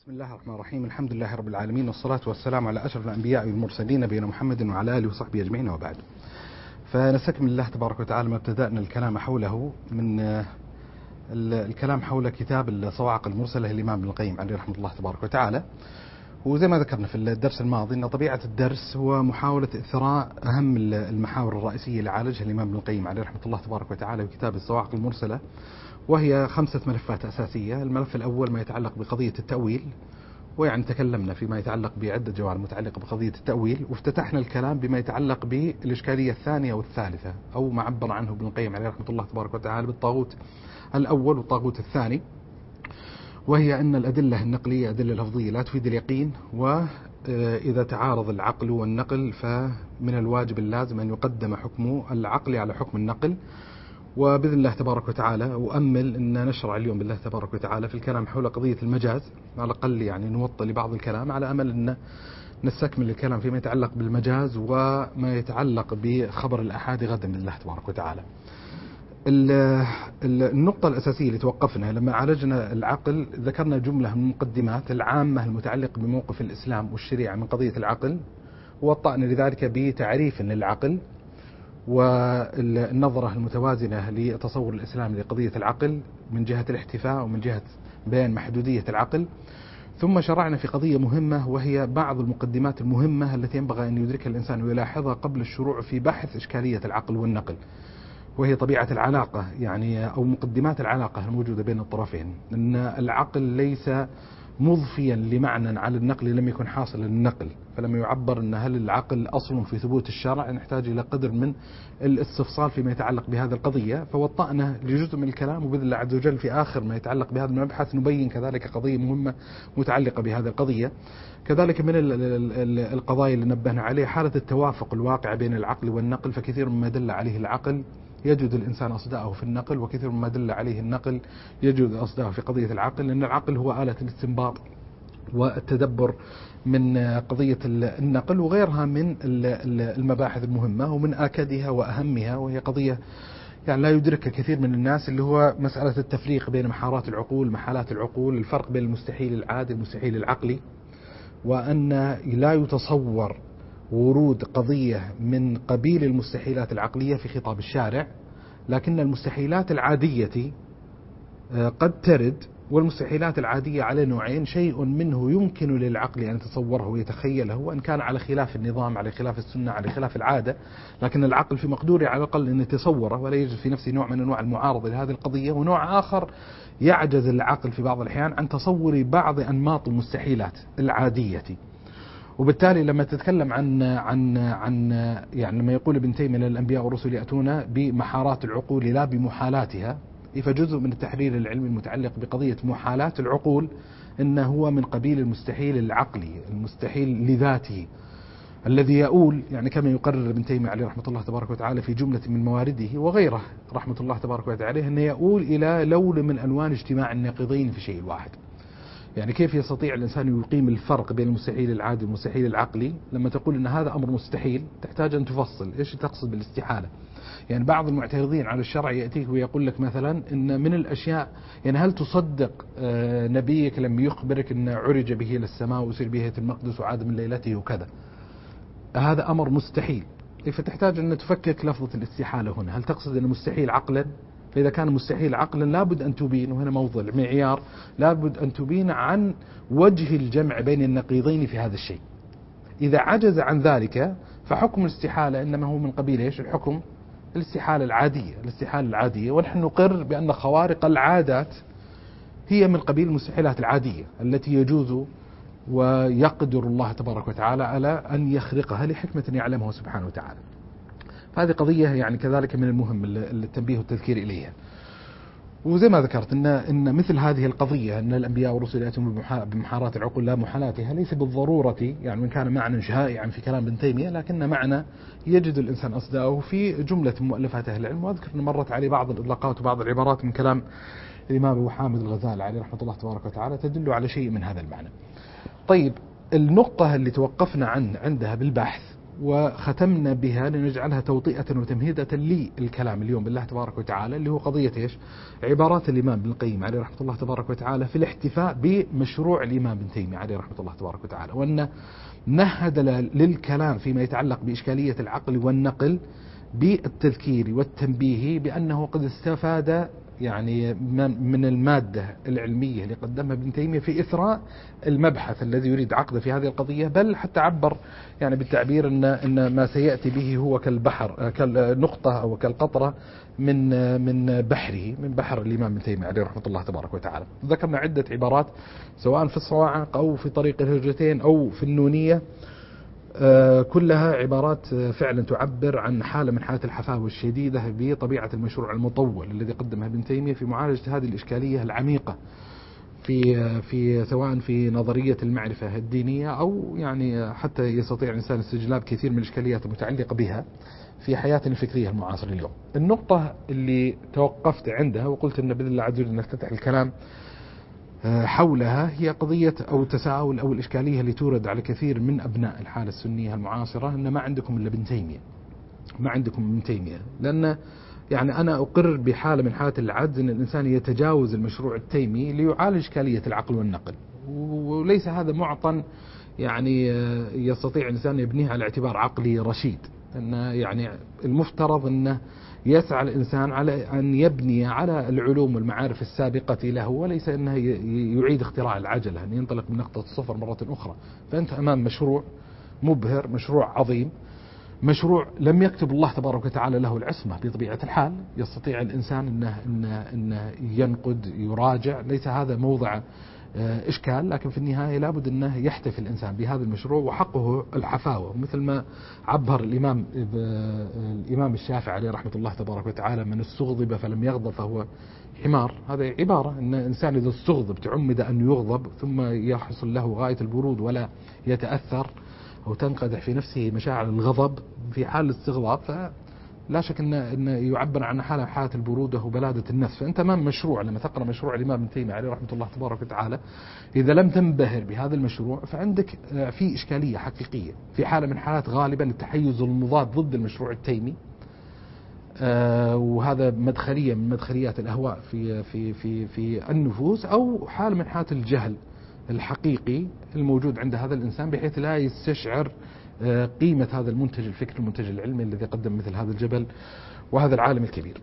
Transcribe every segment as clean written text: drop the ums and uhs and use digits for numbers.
بسم الله الرحمن الرحيم. الحمد لله رب العالمين، والصلاة والسلام على أشرف الأنبياء والمرسلين نبينا محمد وعلى آله وصحبه أجمعين، وبعد. فنستكمل الله تبارك وتعالى ما ابتدأنا الكلام حوله من الكلام حول كتاب الصواعق المرسلة للإمام ابن القيم عليه رحمة الله تبارك وتعالى. وزي ما ذكرنا في الدرس الماضي أن طبيعة الدرس هو محاولة إثراء أهم المحاور الرئيسية اللي عالجها الإمام ابن القيم عليه رحمة الله تبارك وتعالى في كتاب الصواعق المرسلة، وهي 5 ملفات أساسية. الملف الأول ما يتعلق بقضية التأويل، ويعني تكلمنا فيما يتعلق بعدة جوانب متعلقة بقضية التأويل، وافتتحنا الكلام بما يتعلق بالإشكالية الثانية والثالثة، أو ما عبر عنه ابن القيم عليه رحمة الله تبارك وتعالى بالطاغوت الأول والطاغوت الثاني، وهي أن الأدلة النقلية أدلة لفظية لا تفيد اليقين، وإذا تعارض العقل والنقل فمن الواجب اللازم أن يقدم حكم العقل على حكم النقل. وبإذن الله تبارك وتعالى وأمل أن نشرع اليوم بالله تبارك وتعالى في الكلام حول قضية المجاز، على الأقل يعني نوطي لبعض الكلام على أمل أن نستكمل الكلام فيما يتعلق بالمجاز وما يتعلق بخبر الأحاد غدا بإذن الله تبارك وتعالى. النقطة الأساسية اللي توقفنا لما عالجنا العقل، ذكرنا جملة من المقدمات العامة المتعلقة بموقف الإسلام والشريعة من قضية العقل، ووطأنا لذلك بتعريف للعقل والنظرة المتوازنة لتصور الإسلام لقضية العقل من جهة الاحتفاء ومن جهة بيان محدودية العقل. ثم شرعنا في قضية مهمة، وهي بعض المقدمات المهمة التي ينبغي أن يدركها الإنسان ويلاحظها قبل الشروع في بحث إشكالية العقل والنقل، وهي طبيعة العلاقة يعني أو مقدمات العلاقة الموجودة بين الطرفين. أن العقل ليس مضفيا لمعنى على النقل لم يكن حاصل للنقل، فلما يعبر أن هل العقل أصل في ثبوت الشرع نحتاج إلى قدر من الاستفصال فيما يتعلق بهذه القضية. فوطأنا لجزء من الكلام، وبإذن الله عز وجل في آخر ما يتعلق بهذا المبحث نبين كذلك قضية مهمة متعلقة بهذه القضية. كذلك من القضايا اللي نبهنا عليه حالة التوافق الواقع بين العقل والنقل، فكثير مما دل عليه العقل يجد الإنسان أصداءه في النقل، وكثير مما دل عليه النقل يجد أصداءه في قضية العقل، لأن العقل هو آلة الاستنباط والتدبر من قضية النقل وغيرها من المباحث المهمة، ومن آكدها وأهمها وهي قضية يعني لا يدركها كثير من الناس، اللي هو مسألة التفريق بين محارات العقول محالات العقول، الفرق بين المستحيل العادي والمستحيل العقلي، وأن لا يتصور ورود قضية من قبيل المستحيلات العقلية في خطاب الشارع، لكن المستحيلات العادية قد ترد. والمستحيلات العادية على نوعين: شيء منه يمكن للعقل أن يتصوره ويتخيله وأن كان على خلاف النظام على خلاف السنة على خلاف العادة، لكن العقل في مقدوره على الأقل أن يتصوره ولا يوجد في نفسه نوع من أنواع المعارضة لهذه القضية. ونوع آخر يعجز العقل في بعض الأحيان عن تصور بعض أنماط المستحيلات العادية. وبالتالي لما تتكلم عن يعني لما يقول ابن تيمية الأنبياء والرسل يأتون بمحارات العقول لا بمحالاتها، فجزء من التحليل العلمي المتعلق بقضية محالات العقول إنه هو من قبيل المستحيل العقلي، المستحيل لذاته، الذي يؤول يعني كما يقرر ابن تيمية عليه رحمة الله تبارك وتعالى في جملة من موارده وغيره رحمة الله تبارك وتعالى، أنه يؤول إلى لون من ألوان اجتماع النقيضين في شيء واحد. يعني كيف يستطيع الإنسان أن يقيم الفرق بين المستحيل العادي والمستحيل العقلي؟ لما تقول أن هذا أمر مستحيل تحتاج أن تفصل إيش تقصد بالاستحالة. يعني بعض المعترضين على الشرع يأتيك ويقول لك مثلا إن من الأشياء، يعني هل تصدق نبيك لما يخبرك أن عرج به إلى السماء وسير به بيت المقدس وعاد من ليلته وكذا؟ هذا أمر مستحيل، فتحتاج أن تفكك لفظة الاستحالة هنا. هل تقصد أنه مستحيل عقلا؟ فإذا كان مستحيل عقلا لابد أن تبين، وهنا موضع معيار، لابد أن تبين عن وجه الجمع بين النقيضين في هذا الشيء. إذا عجز عن ذلك فحكم الاستحالة إنما هو من قبيل إيش؟ الحكم الاستحالة العادية. ونحن نقر بأن خوارق العادات هي من قبيل المستحيلات العادية التي يجوز ويقدر الله تبارك وتعالى على أن يخرقها لحكمة يعلمها سبحانه وتعالى. هذه قضية يعني كذلك من المهم التنبيه والتذكير إليها. وزي ما ذكرت إن مثل هذه القضية أن الأنبياء والرسل يأتون بمحارات العقول لا محالاتها ليس بالضرورة يعني من كان معنى شائعا في كلام ابن تيمية، لكن معنى يجد الإنسان أصداءه في جملة مؤلفات أهل العلم. وأذكر أن مرت عليه بعض الإطلاقات وبعض العبارات من كلام الإمام أبو حامد الغزالي عليه رحمة الله تبارك وتعالى تدل على شيء من هذا المعنى. طيب، النقطة اللي توقفنا عندها بالبحث وختمنا بها لنجعلها توطئة وتمهيدة للكلام اليوم بالله تبارك وتعالى، اللي هو قضية إيش؟ عبارات الإمام ابن القيم عليه رحمة الله تبارك وتعالى في الاحتفاء بمشروع الإمام ابن تيمية عليه رحمة الله تبارك وتعالى، وأن مهد للكلام فيما يتعلق بإشكالية العقل والنقل بالتذكير والتنبيه بأنه قد استفاد يعني من المادة العلمية اللي قدمها ابن تيمية في إثراء المبحث الذي يريد عقده في هذه القضية، بل حتى عبر يعني بالتعبير أن ما سيأتي به هو كالبحر، كالنقطة أو كالقطرة من بحر الإمام ابن تيمية عليه رحمة الله تبارك وتعالى. ذكرنا عدة عبارات سواء في الصواعق أو في طريق الهجرتين أو في النونية، كلها عبارات فعلا تعبر عن حالة من حالات الحفاوة الشديدة بطبيعة المشروع المطول الذي قدمه ابن تيمية في معالجة هذه الإشكالية العميقة في سواء في نظرية المعرفة الدينية أو يعني حتى يستطيع الإنسان استجلاب كثير من الإشكاليات المتعلقة بها في حياتنا الفكرية المعاصرة اليوم. النقطة اللي توقفت عندها وقلت أن بإذن الله عز وجل نفتتح الكلام حولها هي قضية أو التساؤل أو الإشكالية اللي تورد على كثير من أبناء الحالة السنية المعاصرة، أن ما عندكم إلا ابن تيمية، ما عندكم ابن تيمية. لأن يعني أنا أقر بحالة من حالات العجز أن الإنسان يتجاوز المشروع التيمي ليعالج إشكالية العقل والنقل، وليس هذا معطى يعني يستطيع الإنسان يبنيه على اعتبار عقلي رشيد. أن يعني المفترض أنه يسعى الإنسان على أن يبني على العلوم والمعارف السابقة له، وليس أنه يعيد اختراع العجلة، أن ينطلق من نقطة الصفر مرة أخرى. فأنت أمام مشروع مبهر، مشروع عظيم، مشروع لم يكتب الله تبارك وتعالى له العصمة بطبيعة الحال. يستطيع الإنسان أنه ينقد يراجع، ليس هذا موضع إشكال، لكن في النهاية لابد أنه يحتفل الإنسان بهذا المشروع وحقه الحفاوة، مثل ما عبر الإمام الشافعي عليه رحمة الله تبارك وتعالى: من استغضب فلم يغضب فهو حمار. هذا عبارة أن الإنسان إذا استغضب تعمد أن يغضب ثم يحصل له غاية البرود ولا يتأثر أو تنقدح في نفسه مشاعر الغضب في حال الاستغضاب، فلا شك أن يعبر عن حالة البرودة وبلادة النفس. فأنت أمام مشروع، لما تقرأ مشروع الإمام ابن تيمية عليه رحمة الله تبارك وتعالى، إذا لم تنبهر بهذا المشروع فعندك في إشكالية حقيقية، في حالة من حالات غالبا التحيز المضاد ضد المشروع التيمي، وهذا مدخلية من مدخليات الأهواء في النفوس، أو حالة من حالات الجهل الحقيقي الموجود عند هذا الإنسان بحيث لا يستشعر قيمة هذا المنتج الفكري، المنتج العلمي الذي قدم مثل هذا الجبل وهذا العالم الكبير.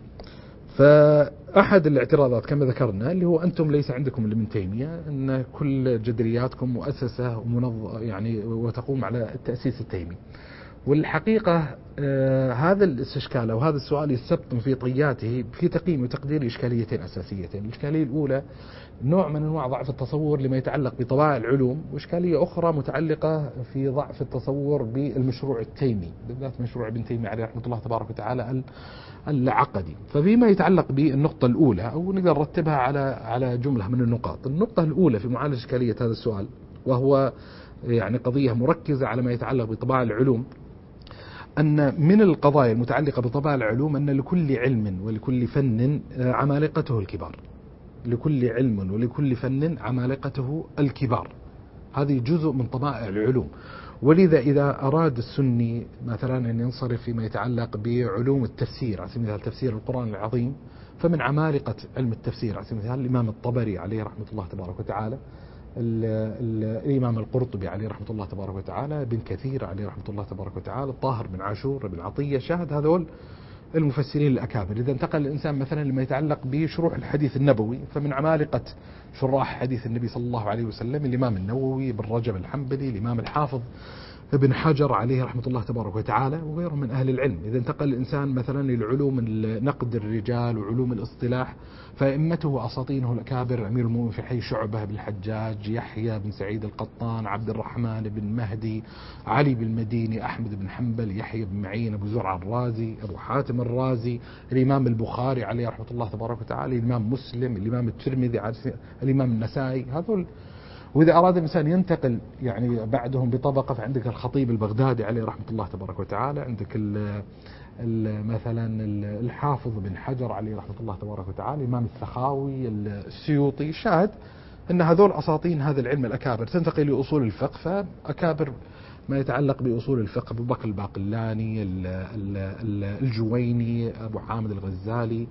فأحد الاعتراضات كما ذكرنا اللي هو أنتم ليس عندكم ابن تيمية، أن كل جدرياتكم مؤسسة يعني وتقوم على التأسيس التيمي. والحقيقة هذا الاستشكال أو هذا السؤال يستبطن في طياته في تقييم وتقدير إشكاليتين أساسيتين. الإشكالية الأولى نوع من أنواع ضعف التصور لما يتعلق بطبائع العلوم، وإشكالية أخرى متعلقة في ضعف التصور بالمشروع التيمي، بالذات مشروع ابن تيمية عليه رحمة الله تبارك وتعالى العقدي. ففيما يتعلق بالنقطة الأولى، أو نقدر نرتبها على جملة من النقاط. النقطة الأولى في معالجة إشكالية هذا السؤال، وهو يعني قضية مركزة على ما يتعلق بطبائع العلوم، أن من القضايا المتعلقة بطبائع العلوم أن لكل علم ولكل فن عمالقته الكبار، لكل علم ولكل فن عمالقته الكبار. هذه جزء من طبائع العلوم. ولذا إذا أراد السني مثلا أن ينصرف فيما يتعلق بعلوم التفسير، على سبيل المثال تفسير القرآن العظيم، فمن عمالقة علم التفسير على سبيل المثال الإمام الطبري عليه رحمة الله تبارك وتعالى، الإمام القرطبي عليه رحمة الله تبارك وتعالى، ابن كثير عليه رحمة الله تبارك وتعالى، الطاهر بن عاشور، ابن عطية، شاهد هذول المفسرين الأكابر. إذا انتقل الإنسان مثلا لما يتعلق بشروح الحديث النبوي، فمن عمالقة شراح حديث النبي صلى الله عليه وسلم الإمام النووي، ابن رجب الحنبلي، الإمام الحافظ ابن حجر عليه رحمة الله تبارك وتعالى، وغيرهم من أهل العلم. إذا انتقل الإنسان مثلا للعلوم نقد الرجال وعلوم الاصطلاح، فإمته أساطينه الأكابر: أمير المؤمنين في حي شعبة بن الحجاج، يحيى بن سعيد القطان، عبد الرحمن بن مهدي، علي بن المديني، أحمد بن حنبل، يحيى بن معين، أبو زرع الرازي، أبو حاتم الرازي، الإمام البخاري عليه رحمة الله تبارك وتعالى، الإمام مسلم، الإمام الترمذي، الإمام النسائي، هذول. وإذا أراد الإنسان ينتقل يعني بعدهم بطبقة، فعندك الخطيب البغدادي عليه رحمة الله تبارك وتعالى، عندك مثلا الحافظ بن حجر عليه رحمة الله تبارك وتعالى، الإمام السخاوي، السيوطي. شاهد أن هذول أساطين هذا العلم الأكابر. تنتقل لأصول الفقه، فأكابر ما يتعلق بأصول الفقه أبو بكر الباقلاني، الجويني، أبو حامد الغزالي،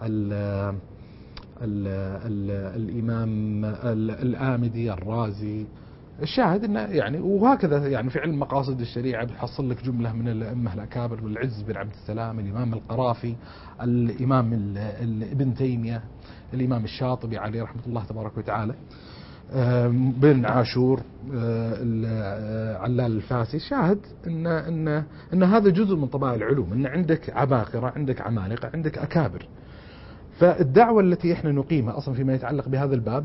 الإمام الآمدي، الرازي. الشاهد انه يعني وهكذا يعني في علم مقاصد الشريعة بتحصل لك جملة من الأئمة الأكابر، العز بن عبد السلام، الإمام القرافي، الإمام ابن تيمية، الإمام الشاطبي عليه رحمة الله تبارك وتعالى، بن عاشور، علال الفاسي. شاهد ان هذا جزء من طبائع العلوم، ان عندك عباقرة، عندك عمالقة، عندك أكابر. فالدعوة التي احنا نقيمها اصلا فيما يتعلق بهذا الباب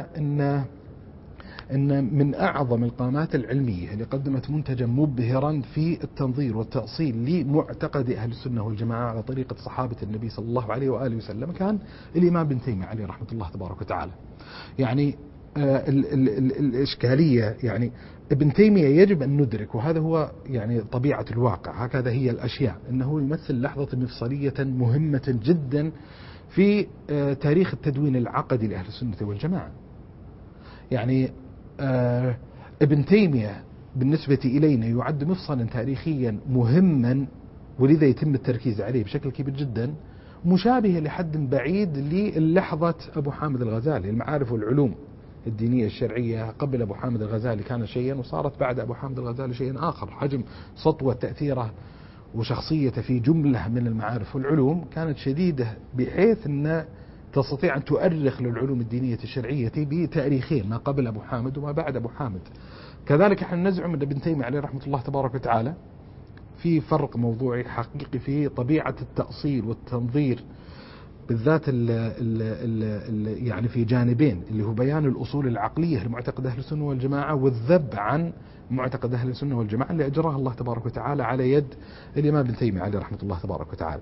ان من اعظم القامات العلمية اللي قدمت منتجا مبهرا في التنظير والتأصيل لمعتقد اهل السنة والجماعة على طريقة صحابة النبي صلى الله عليه وآله وسلم كان الامام ابن تيمية عليه رحمة الله تبارك وتعالى. يعني الاشكالية، يعني ابن تيمية يجب ان ندرك، وهذا هو يعني طبيعة الواقع، هكذا هي الاشياء، انه يمثل لحظة مفصلية مهمة جدا في تاريخ التدوين العقدي لأهل السنة والجماعة. يعني ابن تيمية بالنسبة إلينا يعد مفصلا تاريخيا مهما، ولذا يتم التركيز عليه بشكل كبير جدا، مشابه لحد بعيد للحظة أبو حامد الغزالي. المعارف والعلوم الدينية الشرعية قبل أبو حامد الغزالي كان شيئا، وصارت بعد أبو حامد الغزالي شيئا آخر. حجم سطوة تأثيره وشخصيته في جملة من المعارف والعلوم كانت شديدة، بحيث أن تستطيع أن تؤرخ للعلوم الدينية الشرعية بتاريخين، ما قبل أبو حامد وما بعد أبو حامد. كذلك احنا نزعم أن ابن تيمية عليه رحمة الله تبارك وتعالى في فرق موضوعي حقيقي في طبيعة التأصيل والتنظير، بالذات يعني في جانبين، اللي هو بيان الأصول العقلية لمعتقد أهل السنة والجماعة، والذب عن معتقد أهل السنة والجماعة اللي أجراها الله تبارك وتعالى على يد الإمام ابن تيمية عليه رحمة الله تبارك وتعالى.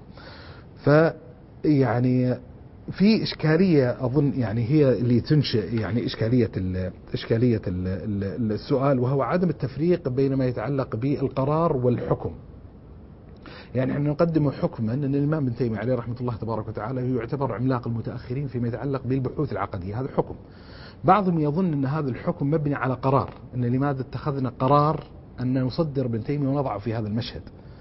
فيعني في إشكالية أظن يعني هي اللي تنشئ يعني إشكالية السؤال، وهو عدم التفريق بين ما يتعلق بالقرار والحكم. يعني احنا نقدم حكما ان الامام ابن تيمية عليه رحمة الله تبارك وتعالى يعتبر عملاق المتأخرين فيما يتعلق بالبحوث العقدية، هذا حكم. بعضهم يظن ان هذا الحكم مبني على قرار، ان لماذا اتخذنا قرار ان نصدر ابن تيمية ونضعه في هذا المشهد.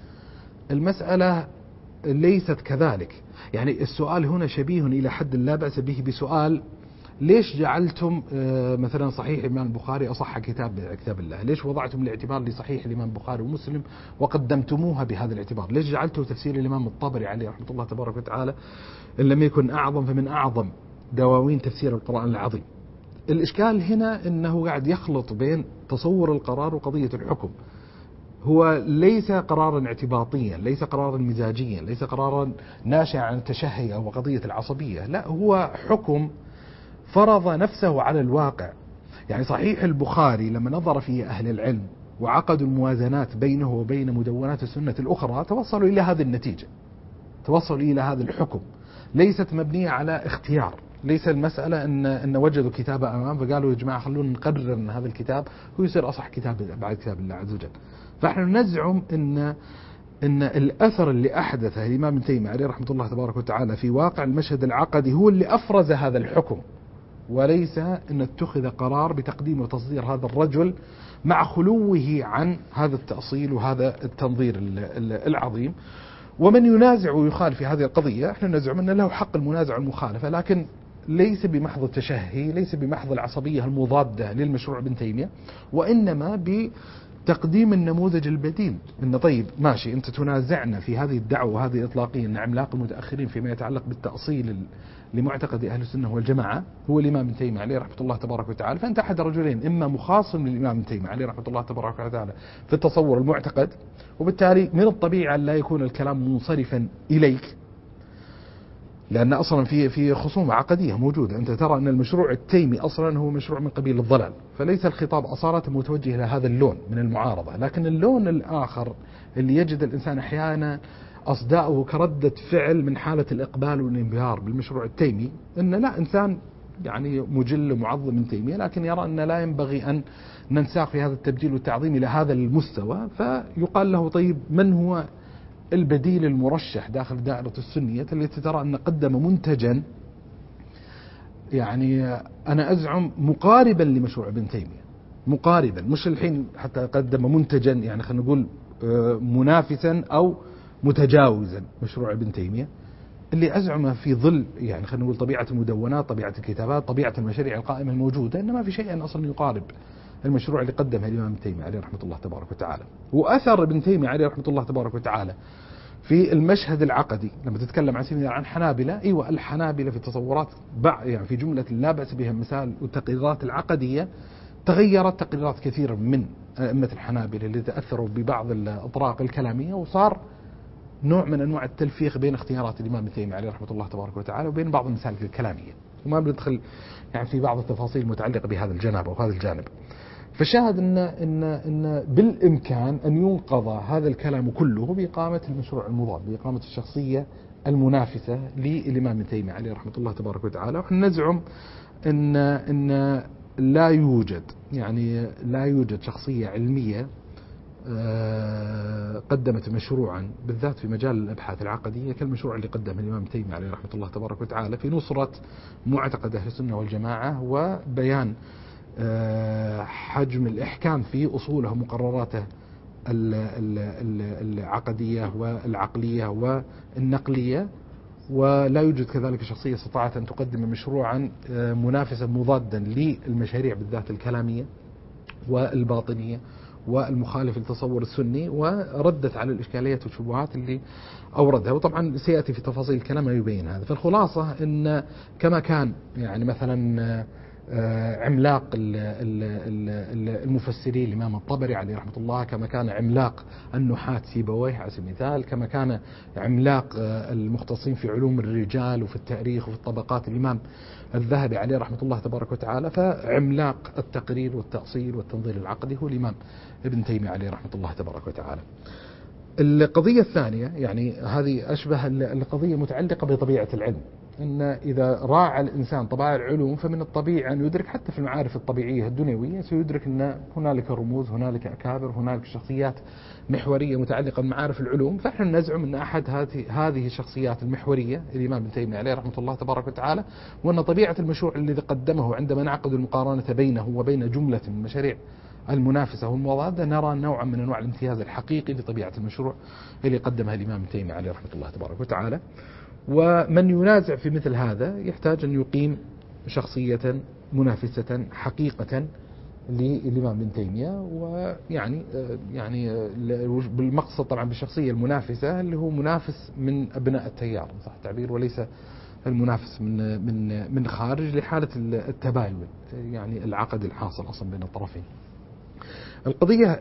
المسألة ليست كذلك. يعني السؤال هنا شبيه الى حد لا بأس به بسؤال: ليش جعلتم مثلا صحيح الإمام البخاري أصح كتاب الله؟ ليش وضعتم الاعتبار لصحيح الإمام البخاري ومسلم وقدمتموها بهذا الاعتبار؟ ليش جعلتوا تفسير الإمام الطبري عليه رحمة الله تبارك وتعالى إن لم يكن أعظم فمن أعظم دواوين تفسير القرآن العظيم؟ الإشكال هنا أنه قاعد يخلط بين تصور القرار وقضية الحكم. هو ليس قرارا اعتباطيا، ليس قرارا مزاجيا، ليس قرارا ناشئا عن التشهي أو قضية العصبية، لا، هو حكم فرض نفسه على الواقع. يعني صحيح البخاري لما نظر فيه أهل العلم وعقدوا الموازنات بينه وبين مدونات السنة الأخرى توصلوا إلى هذه النتيجة، توصلوا إلى هذا الحكم. ليست مبنية على اختيار، ليس المسألة أن وجدوا كتاب أمام فقالوا يا جماعة خلونا نقرر أن هذا الكتاب هو يصير أصح كتاب بعد كتاب الله عز وجل. فإحنا نزعم أن الأثر اللي أحدثه الإمام ابن تيمية عليه رحمة الله تبارك وتعالى في واقع المشهد العقدي هو اللي أفرز هذا الحكم، وليس أن اتخذ قرار بتقديم وتصدير هذا الرجل مع خلوه عن هذا التأصيل وهذا التنظير العظيم. ومن ينازع ويخالف في هذه القضية احنا نزعم أن له حق المنازع والمخالفة، لكن ليس بمحض التشهي، ليس بمحض العصبية المضادة للمشروع ابن تيمية، وإنما بتقديم النموذج البديل. إن طيب ماشي، أنت تنازعنا في هذه الدعوة وهذه الإطلاقية أن عملاق المتأخرين فيما يتعلق بالتأصيل لمعتقد أهل السنة والجماعة هو الإمام ابن تيمية عليه رحمة الله تبارك وتعالى، فأنت أحد رجلين: إما مخاصم للإمام ابن تيمية عليه رحمة الله تبارك وتعالى في التصور المعتقد، وبالتالي من الطبيعي أن لا يكون الكلام منصرفا إليك، لأن أصلا في خصومة عقدية موجودة. أنت ترى أن المشروع التيمي أصلا هو مشروع من قبيل الضلال، فليس الخطاب أصالة متوجه إلى هذا اللون من المعارضة. لكن اللون الآخر اللي يجد الإنسان أحيانا أصداؤه كردة فعل من حالة الإقبال والانبهار بالمشروع التيمي، أن لا، إنسان يعني مجل ومعظم من تيمية، لكن يرى أن لا ينبغي أن ننساق في هذا التبجيل والتعظيم إلى هذا المستوى، فيقال له: طيب من هو البديل المرشح داخل دائرة السنية التي ترى أن قدم منتجا يعني أنا أزعم مقاربا لمشروع ابن تيمية؟ مقاربا، مش الحين حتى قدم منتجا يعني خلينا نقول منافسا أو متجاوزا مشروع ابن تيمية، اللي أزعم في ظل يعني خلينا نقول طبيعة المدونات، طبيعة الكتابات، طبيعة المشاريع القائمة الموجودة، إن ما في شيء أصلا يقارب المشروع اللي قدمه الإمام ابن تيمية عليه رحمة الله تبارك وتعالى. وأثر ابن تيمية عليه رحمة الله تبارك وتعالى في المشهد العقدي لما تتكلم عن سبيل عن حنابلة، أيوة الحنابلة في تصورات يعني في جملة لا بأس بها مثال والتقريرات العقدية تغيرت تقريرات كثيرة من أئمة الحنابلة اللي تأثروا ببعض الأطراق الكلامية، وصار نوع من أنواع التلفيق بين اختيارات الإمام ابن تيمية عليه رحمة الله تبارك وتعالى وبين بعض المسالك الكلامية، وما بندخل يعني في بعض التفاصيل المتعلقة بهذا الجانب أو هذا الجانب. فشاهد إن بالإمكان أن ينقض هذا الكلام كله بإقامة المشروع المضاد، بإقامة الشخصية المنافسة للإمام ابن تيمية عليه رحمة الله تبارك وتعالى. ونحن نزعم إن لا يوجد شخصية علمية قدمت مشروعا بالذات في مجال الأبحاث العقدية كالمشروع اللي قدمه الإمام ابن تيمية عليه رحمة الله تبارك وتعالى في نصرة معتقد أهل السنة والجماعة وبيان حجم الإحكام في أصوله ومقرراته العقدية والعقلية والنقلية. ولا يوجد كذلك شخصية استطاعت أن تقدم مشروعا منافسا مضادا للمشاريع بالذات الكلامية والباطنية والمخالف للتصور السني، وردت على الإشكاليات والشبهات اللي أوردها. وطبعا سيأتي في تفاصيل الكلام يبين هذا. فالخلاصة أن كما كان يعني مثلا عملاق المفسرين الإمام الطبري عليه رحمة الله، كما كان عملاق النحاة سيبويه على سبيل المثال، كما كان عملاق المختصين في علوم الرجال وفي التاريخ وفي الطبقات الإمام الذهبي عليه رحمة الله تبارك وتعالى، فعملاق التقرير والتأصيل والتنظير العقدي هو الإمام ابن تيمية عليه رحمة الله تبارك وتعالى. القضية الثانية يعني هذه أشبه القضية متعلقة بطبيعة العلم، أن إذا راعى الإنسان طبائع العلوم فمن الطبيعي أن يدرك حتى في المعارف الطبيعية الدنيوية سيدرك أن هنالك رموز، هنالك أكابر، هنالك شخصيات محورية متعلقة بمعارف العلوم. فإحنا نزعم أن أحد هذه الشخصيات المحورية الإمام ابن تيمية عليه رحمة الله تبارك وتعالى، وأن طبيعة المشروع الذي قدمه عندما نعقد المقارنة بينه وبين جملة من المشاريع المنافسة والمضادة نرى نوعا من أنواع الامتياز الحقيقي لطبيعة المشروع اللي قدمها الإمام ابن تيمية عليه رحمة الله تبارك وتعالى. ومن ينازع في مثل هذا يحتاج أن يقيم شخصية منافسة حقيقة للإمام ابن تيمية، ويعني بالمقصد طبعا بالشخصية المنافسة اللي هو منافس من أبناء التيار صح التعبير، وليس المنافس من خارج لحالة التباين يعني العقد الحاصل أصلا بين الطرفين. القضية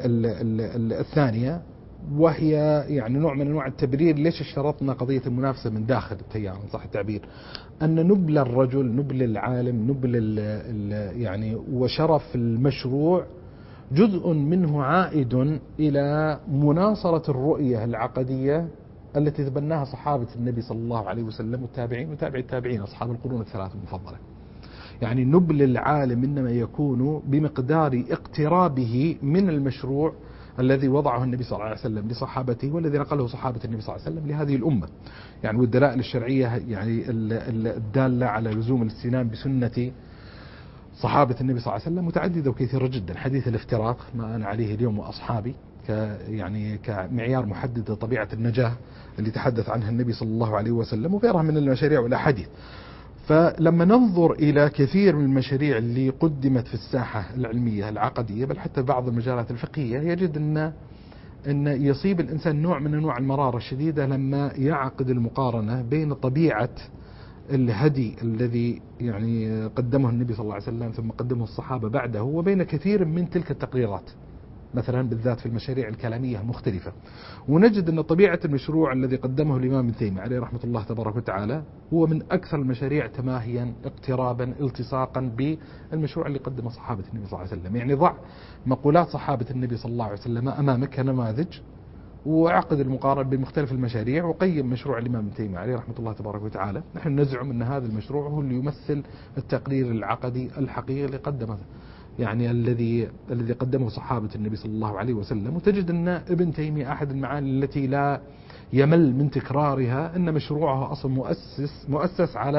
الثانية وهي يعني نوع من أنواع التبرير ليش اشترطنا قضية المنافسة من داخل التيار صح التعبير، أن نبل الرجل، نبل العالم، نبل يعني وشرف المشروع جزء منه عائد إلى مناصرة الرؤية العقدية التي تبناها صحابة النبي صلى الله عليه وسلم والتابعين وتابع التابعين أصحاب القرون الثلاث المفضلة. يعني نبل العالم إنما يكون بمقدار اقترابه من المشروع الذي وضعه النبي صلى الله عليه وسلم لصحابته والذي نقله صحابة النبي صلى الله عليه وسلم لهذه الأمة. يعني والدلائل الشرعية يعني الدالة على لزوم الاستنان بسنة صحابة النبي صلى الله عليه وسلم متعددة وكثيرة جدا. حديث الافتراق ما أنا عليه اليوم وأصحابي يعني كمعيار محدد لطبيعة النجاة اللي تحدث عنها النبي صلى الله عليه وسلم وغيرها من المشاريع والأحاديث. فلما ننظر إلى كثير من المشاريع اللي قدمت في الساحة العلمية العقدية بل حتى بعض المجالات الفقهية يجد أن يصيب الإنسان نوع من أنواع المرارة الشديدة لما يعقد المقارنة بين طبيعة الهدي الذي يعني قدمه النبي صلى الله عليه وسلم ثم قدمه الصحابة بعده وبين كثير من تلك التقريرات مثلا بالذات في المشاريع الكلامية المختلفة. ونجد أن طبيعة المشروع الذي قدمه الإمام ابن تيمية عليه رحمة الله تبارك وتعالى هو من أكثر المشاريع تماهيا اقترابا التصاقا بالمشروع اللي قدمه صحابة النبي صلى الله عليه وسلم. يعني ضع مقولات صحابة النبي صلى الله عليه وسلم أمامك كنماذج وعقد المقارنة بمختلف المشاريع وقيم مشروع الإمام ابن تيمية عليه رحمة الله تبارك وتعالى. نحن نزعم أن هذا المشروع هو اللي يمثل التقرير العقدي الحقيقي اللي قدمه يعني الذي قدمه صحابة النبي صلى الله عليه وسلم. وتجد أن ابن تيمية أحد المعاني التي لا يمل من تكرارها أن مشروعه أصلا مؤسس على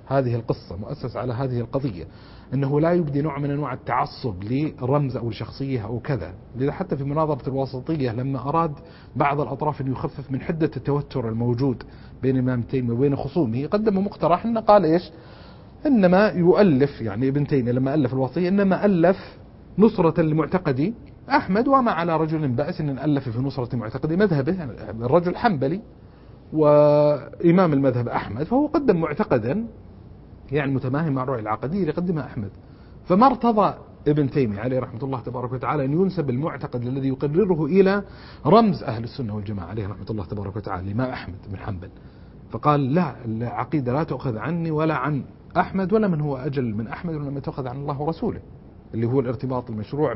هذه القصة، مؤسس على هذه القضية، أنه لا يبدي نوع من أنواع التعصب لرمز أو شخصية أو كذا. لذا حتى في مناظرة الواسطية لما أراد بعض الأطراف أن يخفف من حدة التوتر الموجود بين الإمام تيمية وبين خصومه، قدم مقترح أنه قال إيش؟ إنما يؤلف، يعني ابن تيمية لما ألف الواسطية إنما ألف نصرة لمعتقد أحمد، وما على رجل بأس أن ألف في نصرة معتقد مذهبه، يعني الرجل حنبلي وإمام المذهب أحمد، فهو قدم معتقدا يعني متماهي مع الرؤية العقدية اللي قدمها أحمد. فما ارتضى ابن تيمية عليه رحمة الله تبارك وتعالى أن ينسب المعتقد الذي يقرره إلى رمز أهل السنة والجماعة عليه رحمة الله تبارك وتعالى الإمام أحمد بن حنبل، فقال لا، العقيدة لا تؤخذ عني ولا عن أحمد ولا من هو أجل من أحمد، وإنما تؤخذ عن الله ورسوله، اللي هو الارتباط المشروع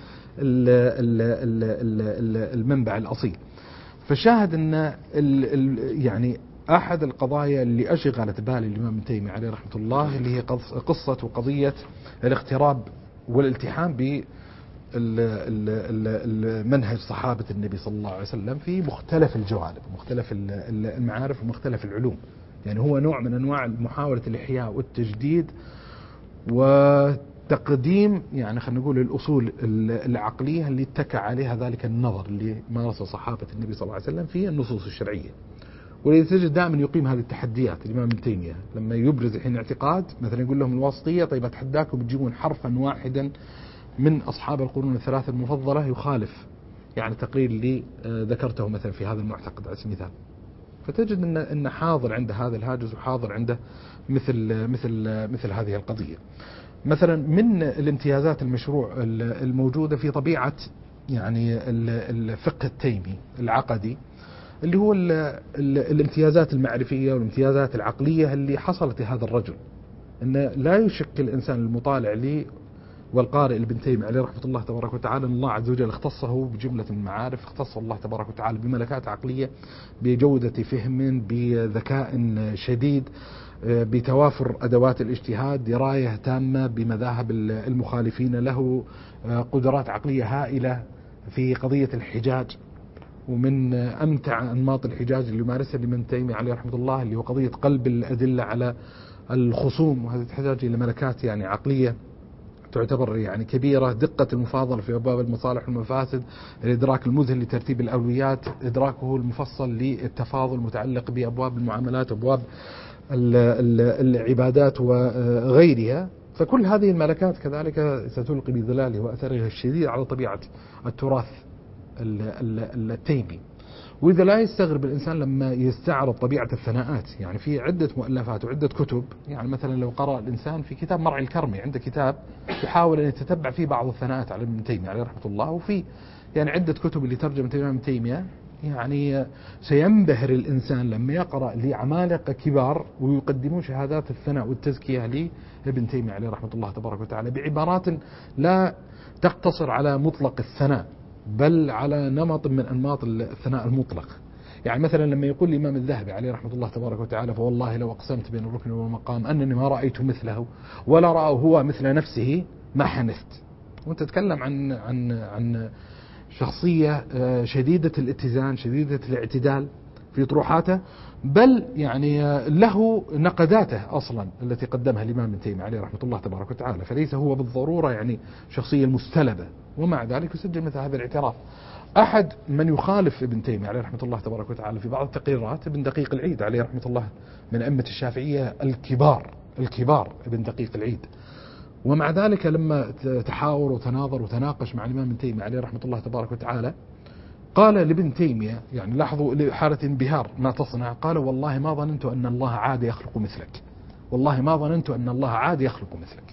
بالمنبع الأصيل. فشاهد أن يعني أحد القضايا اللي أشغلت بال الإمام ابن تيمية عليه رحمة الله اللي هي قصة وقضية الاغتراب والالتحام بمنهج صحابة النبي صلى الله عليه وسلم في مختلف الجوانب ومختلف المعارف ومختلف العلوم. يعني هو نوع من أنواع محاولة الإحياء والتجديد وتقديم، يعني خلينا نقول الأصول العقلية اللي اتكى عليها ذلك النظر اللي مارسه صحابة النبي صلى الله عليه وسلم في النصوص الشرعية. ولذا تجد دائما يقيم هذه التحديات الإمام ابن تيمية لما يبرز الحين اعتقاد، مثلا يقول لهم الواسطية، طيب أتحداكم تجيبون حرفا واحدا من أصحاب القرون الثلاثة المفضلة يخالف يعني تقرير اللي ذكرته مثلا في هذا المعتقد على سبيل المثال. فتجد أن حاضر عنده هذا الهاجس وحاضر عنده مثل هذه القضية. مثلا من الامتيازات المشروع الموجودة في طبيعة يعني الفقه التيمي العقدي اللي هو الامتيازات المعرفية والامتيازات العقلية اللي حصلت لهذا الرجل، أن لا يشك الإنسان المطالع لي والقارئ لابن تيمية عليه رحمة الله تبارك وتعالى أن الله عز وجل اختصه بجملة من المعارف، اختص الله تبارك وتعالى بملكات عقلية، بجودة فهم، بذكاء شديد، بتوافر أدوات الاجتهاد، دراية تامة بمذاهب المخالفين له، قدرات عقلية هائلة في قضية الحجاج. ومن أمتع أنماط الحجاج اللي يمارسها ابن تيمية عليه رحمة الله اللي هو قضية قلب الأدلة على الخصوم، وهذا تحتاج إلى ملكات يعني عقلية تعتبر يعني كبيرة، دقة المفاضلة في أبواب المصالح والمفاسد، الإدراك المذهل لترتيب الأولويات، إدراكه المفصل للتفاضل المتعلق بأبواب المعاملات وأبواب العبادات وغيرها. فكل هذه الملكات كذلك ستلقي بظلالها وأثرها الشديد على طبيعة التراث التيمي. وإذا لا يستغرب الإنسان لما يستعرض طبيعة الثناءات، يعني في عدة مؤلفات وعدة كتب، يعني مثلا لو قرأ الإنسان في كتاب مرعي الكرمي عنده كتاب يحاول أن يتتبع فيه بعض الثناءات على ابن تيمية عليه رحمة الله، وفي يعني عدة كتب اللي ترجمت ابن تيمية، يعني سينبهر الإنسان لما يقرأ لعمالقة كبار ويقدمون شهادات الثناء والتزكية لابن تيمية عليه رحمة الله تبارك وتعالى بعبارات لا تقتصر على مطلق الثناء بل على نمط من أنماط الثناء المطلق. يعني مثلا لما يقول الإمام الذهبي عليه رحمة الله تبارك وتعالى فوالله لو أقسمت بين الركن والمقام أنني ما رأيت مثله ولا رأى هو مثل نفسه ما حنثت. وانت تتكلم عن شخصية شديدة الاتزان شديدة الاعتدال في طروحاته، بل يعني له نقداته أصلا التي قدمها الإمام ابن تيمية عليه رحمة الله تبارك وتعالى، فليس هو بالضرورة يعني شخصية المستلبة، ومع ذلك يسجل مثل هذا الاعتراف. أحد من يخالف ابن تيمية عليه رحمة الله تبارك وتعالى في بعض التقريرات ابن دقيق العيد عليه رحمة الله، من أئمة الشافعية الكبار ابن دقيق العيد. ومع ذلك لما تحاور وتناظر وتناقش مع الإمام ابن تيمية عليه رحمة الله تبارك وتعالى قال لابن تيمية، يعني لاحظوا لحالة انبهار ما تصنع، قال والله ما ظننت أن الله عاد يخلق مثلك، والله ما ظننت أن الله عاد يخلق مثلك.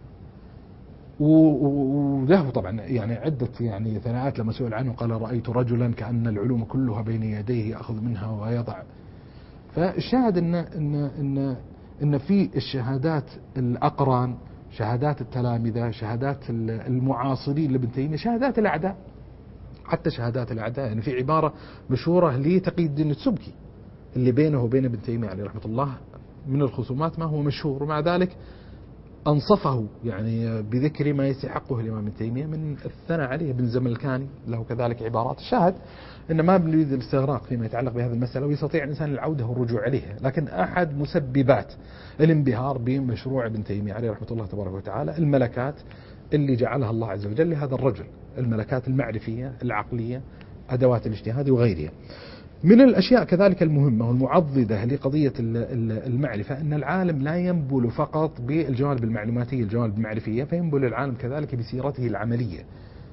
وله طبعا يعني عدة يعني ثناءات لما سئل عنه قال رأيت رجلا كأن العلوم كلها بين يديه يأخذ منها ويضع. فالشاهد إن في الشهادات الأقران، شهادات التلامذة، شهادات المعاصرين لابن تيمية، شهادات الأعداء، حتى شهادات الأعداء. يعني في عبارة مشهورة لتقي الدين السبكي اللي بينه وبين ابن تيمية عليه رحمة الله من الخصومات ما هو مشهور، ومع ذلك أنصفه يعني بذكر ما يستحقه الإمام ابن تيمية من الثناء عليه. ابن زملكاني له كذلك عبارات. الشاهد إن ما بنريد الاستغراق فيما يتعلق بهذه المسألة، ويستطيع الإنسان العودة والرجوع عليها، لكن أحد مسببات الانبهار بمشروع ابن تيمية عليه رحمة الله تبارك وتعالى الملكات اللي جعلها الله عز وجل لهذا الرجل، الملكات المعرفية العقلية، أدوات الاجتهاد وغيرها. من الأشياء كذلك المهمة والمعضدة لقضية المعرفة أن العالم لا ينبل فقط بالجوانب المعلوماتية الجوانب المعرفية، فينبل العالم كذلك بسيرته العملية،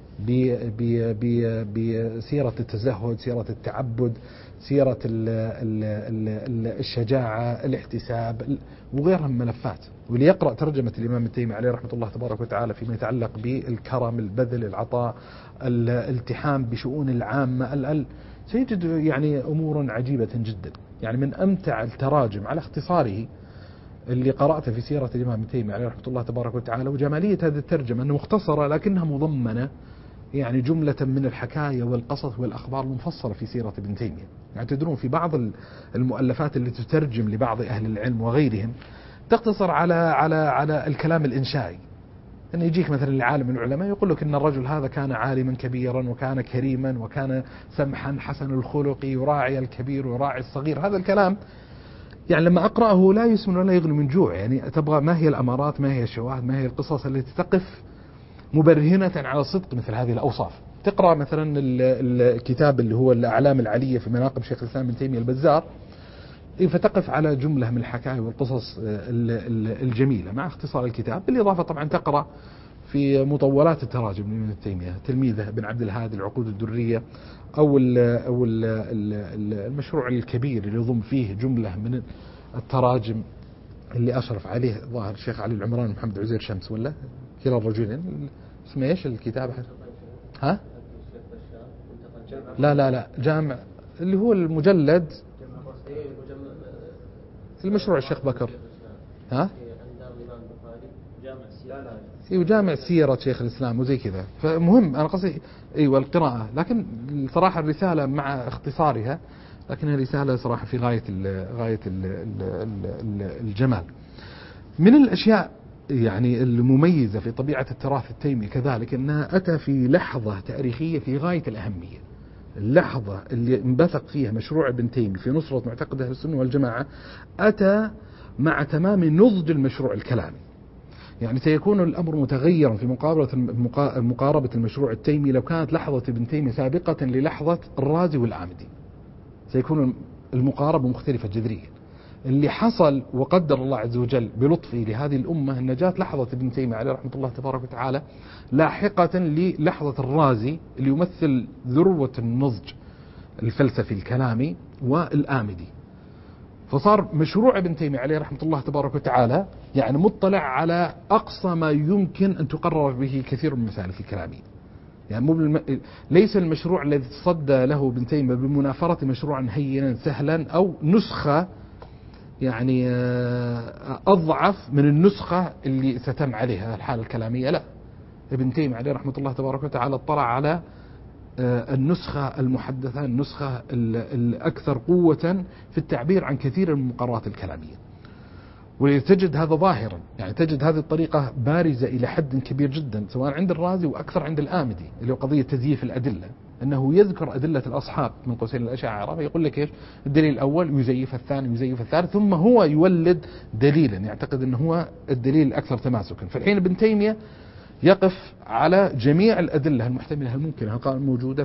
بسيرة التزهد، سيرة التعبد، سيرة الشجاعة، الاحتساب وغيرها من ملفات. وليقرأ ترجمة الإمام ابن تيمية عليه رحمة الله تبارك وتعالى فيما يتعلق بالكرم، البذل، العطاء، الالتحام بشؤون العامة، سيجد يعني أمور عجيبة جدا. يعني من أمتع التراجم على اختصاره اللي قرأته في سيرة الإمام ابن تيمية عليه رحمة الله تبارك وتعالى، وجمالية هذه الترجمة أنها مختصرة لكنها مضمنة يعني جملة من الحكاية والقصص والأخبار المفصلة في سيرة ابن تيمية. يعني تدرون في بعض المؤلفات اللي تترجم لبعض أهل العلم وغيرهم تقتصر على الكلام الإنشائي، أن يجيك مثلا العالم من العلماء يقول لك أن الرجل هذا كان عالما كبيرا وكان كريما وكان سمحا حسن الخلق يراعي الكبير ويراعي الصغير. هذا الكلام يعني لما أقرأه لا يسمن ولا يغني من جوع. يعني تبغى ما هي الأمارات، ما هي الشواهد، ما هي القصص التي تقف مبرهنة على صدق مثل هذه الأوصاف. تقرأ مثلا الكتاب اللي هو الأعلام العلية في مناقب شيخ الإسلام ابن تيمية البزار، فتقف على جملة من الحكاية والقصص الجميلة مع اختصار الكتاب، بالإضافة طبعا تقرأ في مطولات التراجم لابن تيمية، تلميذه بن عبد الهادي العقود الدرية، أو المشروع الكبير اللي يضم فيه جملة من التراجم اللي أشرف عليه ظاهر الشيخ علي العمران محمد عزير شمس، ولا كلا الرجلين اسمه ايش الكتاب؟ ها؟ لا جامع اللي هو المجلد المشروع الشيخ بكر، ها؟ ايوه جامع سيرة شيخ الإسلام وزي كذا. فمهم أنا قصدي ايوه القراءة، لكن صراحة الرسالة مع اختصارها لكنها رسالة صراحة في غاية الجمال. من الأشياء يعني المميزة في طبيعة التراث التيمي كذلك أنها أتى في لحظة تاريخية في غاية الأهمية. اللحظة اللي انبثق فيها مشروع ابن تيمية في نصرة معتقد أهل السنة والجماعة أتى مع تمام نضج المشروع الكلامي. يعني سيكون الأمر متغيرا في مقاربة المشروع التيمي لو كانت لحظة ابن تيمية سابقة للحظة الرازي والآمدي، سيكون المقاربة مختلفة جذريا. اللي حصل وقدر الله عز وجل بلطفه لهذه الأمة النجاة لحظة ابن تيمية عليه رحمة الله تبارك وتعالى لاحقة للحظة الرازي اللي يمثل ذروة النضج الفلسفي الكلامي والآمدي. فصار مشروع ابن تيمية عليه رحمة الله تبارك وتعالى يعني مطلع على أقصى ما يمكن أن تقرر به كثير من المسالك الكلامية. يعني ليس المشروع الذي تصدى له ابن تيمية بمنافرة مشروعا هينا سهلا أو نسخة يعني أضعف من النسخة اللي ستم عليها الحالة الكلامية. لا، ابن تيمية عليه رحمة الله تبارك وتعالى اطلع على النسخة المحدثة، النسخة الأكثر قوة في التعبير عن كثير من المقررات الكلامية. وتجد هذا ظاهرا، يعني تجد هذه الطريقة بارزة إلى حد كبير جدا سواء عند الرازي وأكثر عند الآمدي، اللي هو قضية تزييف الأدلة، أنه يذكر أدلة الأصحاب من قوسين الأشاعرة فيقول لك إيش الدليل الأول يزيف الثاني يزيف الثالث، ثم هو يولد دليلا يعتقد أنه هو الدليل الأكثر تماسكا. فالحين ابن تيمية يقف على جميع الأدلة المحتملة الممكنة القائمة الموجودة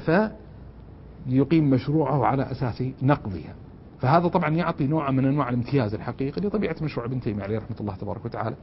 فيقيم مشروعه على أساس نقضها. فهذا طبعا يعطي نوع من أنواع الامتياز الحقيقي لطبيعة مشروع ابن تيمية عليه رحمة الله تبارك وتعالى.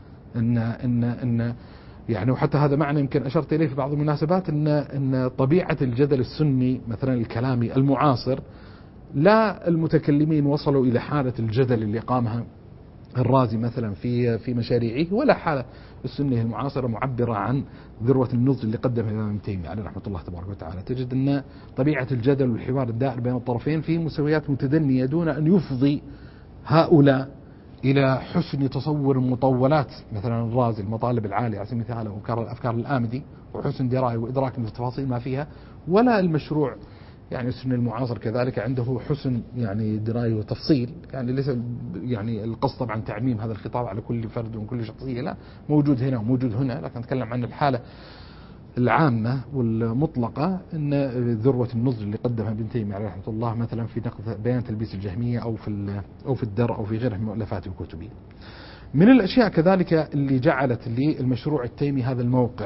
إن يعني وحتى هذا معنى يمكن أشرت إليه في بعض المناسبات إن طبيعة الجدل السني مثلا الكلامي المعاصر لا المتكلمين وصلوا إلى حالة الجدل اللي قامها الرازي مثلا في مشاريعه، ولا حالة السنة المعاصرة معبرة عن ذروة النضج اللي قدمها الإمام ابن تيمية عليه رحمة الله تبارك وتعالى. تجد أن طبيعة الجدل والحوار الدائر بين الطرفين في مستويات متدنية دون أن يفضي هؤلاء إلى حسن تصور مطولات مثلا الرازي المطالب العالية على سبيل المثال، وأفكار الآمدي، وحسن دراية وإدراك من التفاصيل ما فيها، ولا المشروع يعني السن المعاصر كذلك عنده حسن يعني دراية وتفصيل، يعني ليس يعني القصد طبعا تعميم هذا الخطاب على كل فرد وكل شخصية، لا، موجود هنا وموجود هنا، لكن نتكلم عن الحالة العامة والمطلقة. أن ذروة النضج اللي قدمها ابن تيمية عليه رحمة الله مثلا في نقد بيان تلبيس الجهمية أو في الدر أو في غيره من مؤلفاته وكتبه. من الأشياء كذلك اللي جعلت للمشروع التيمي هذا الموقع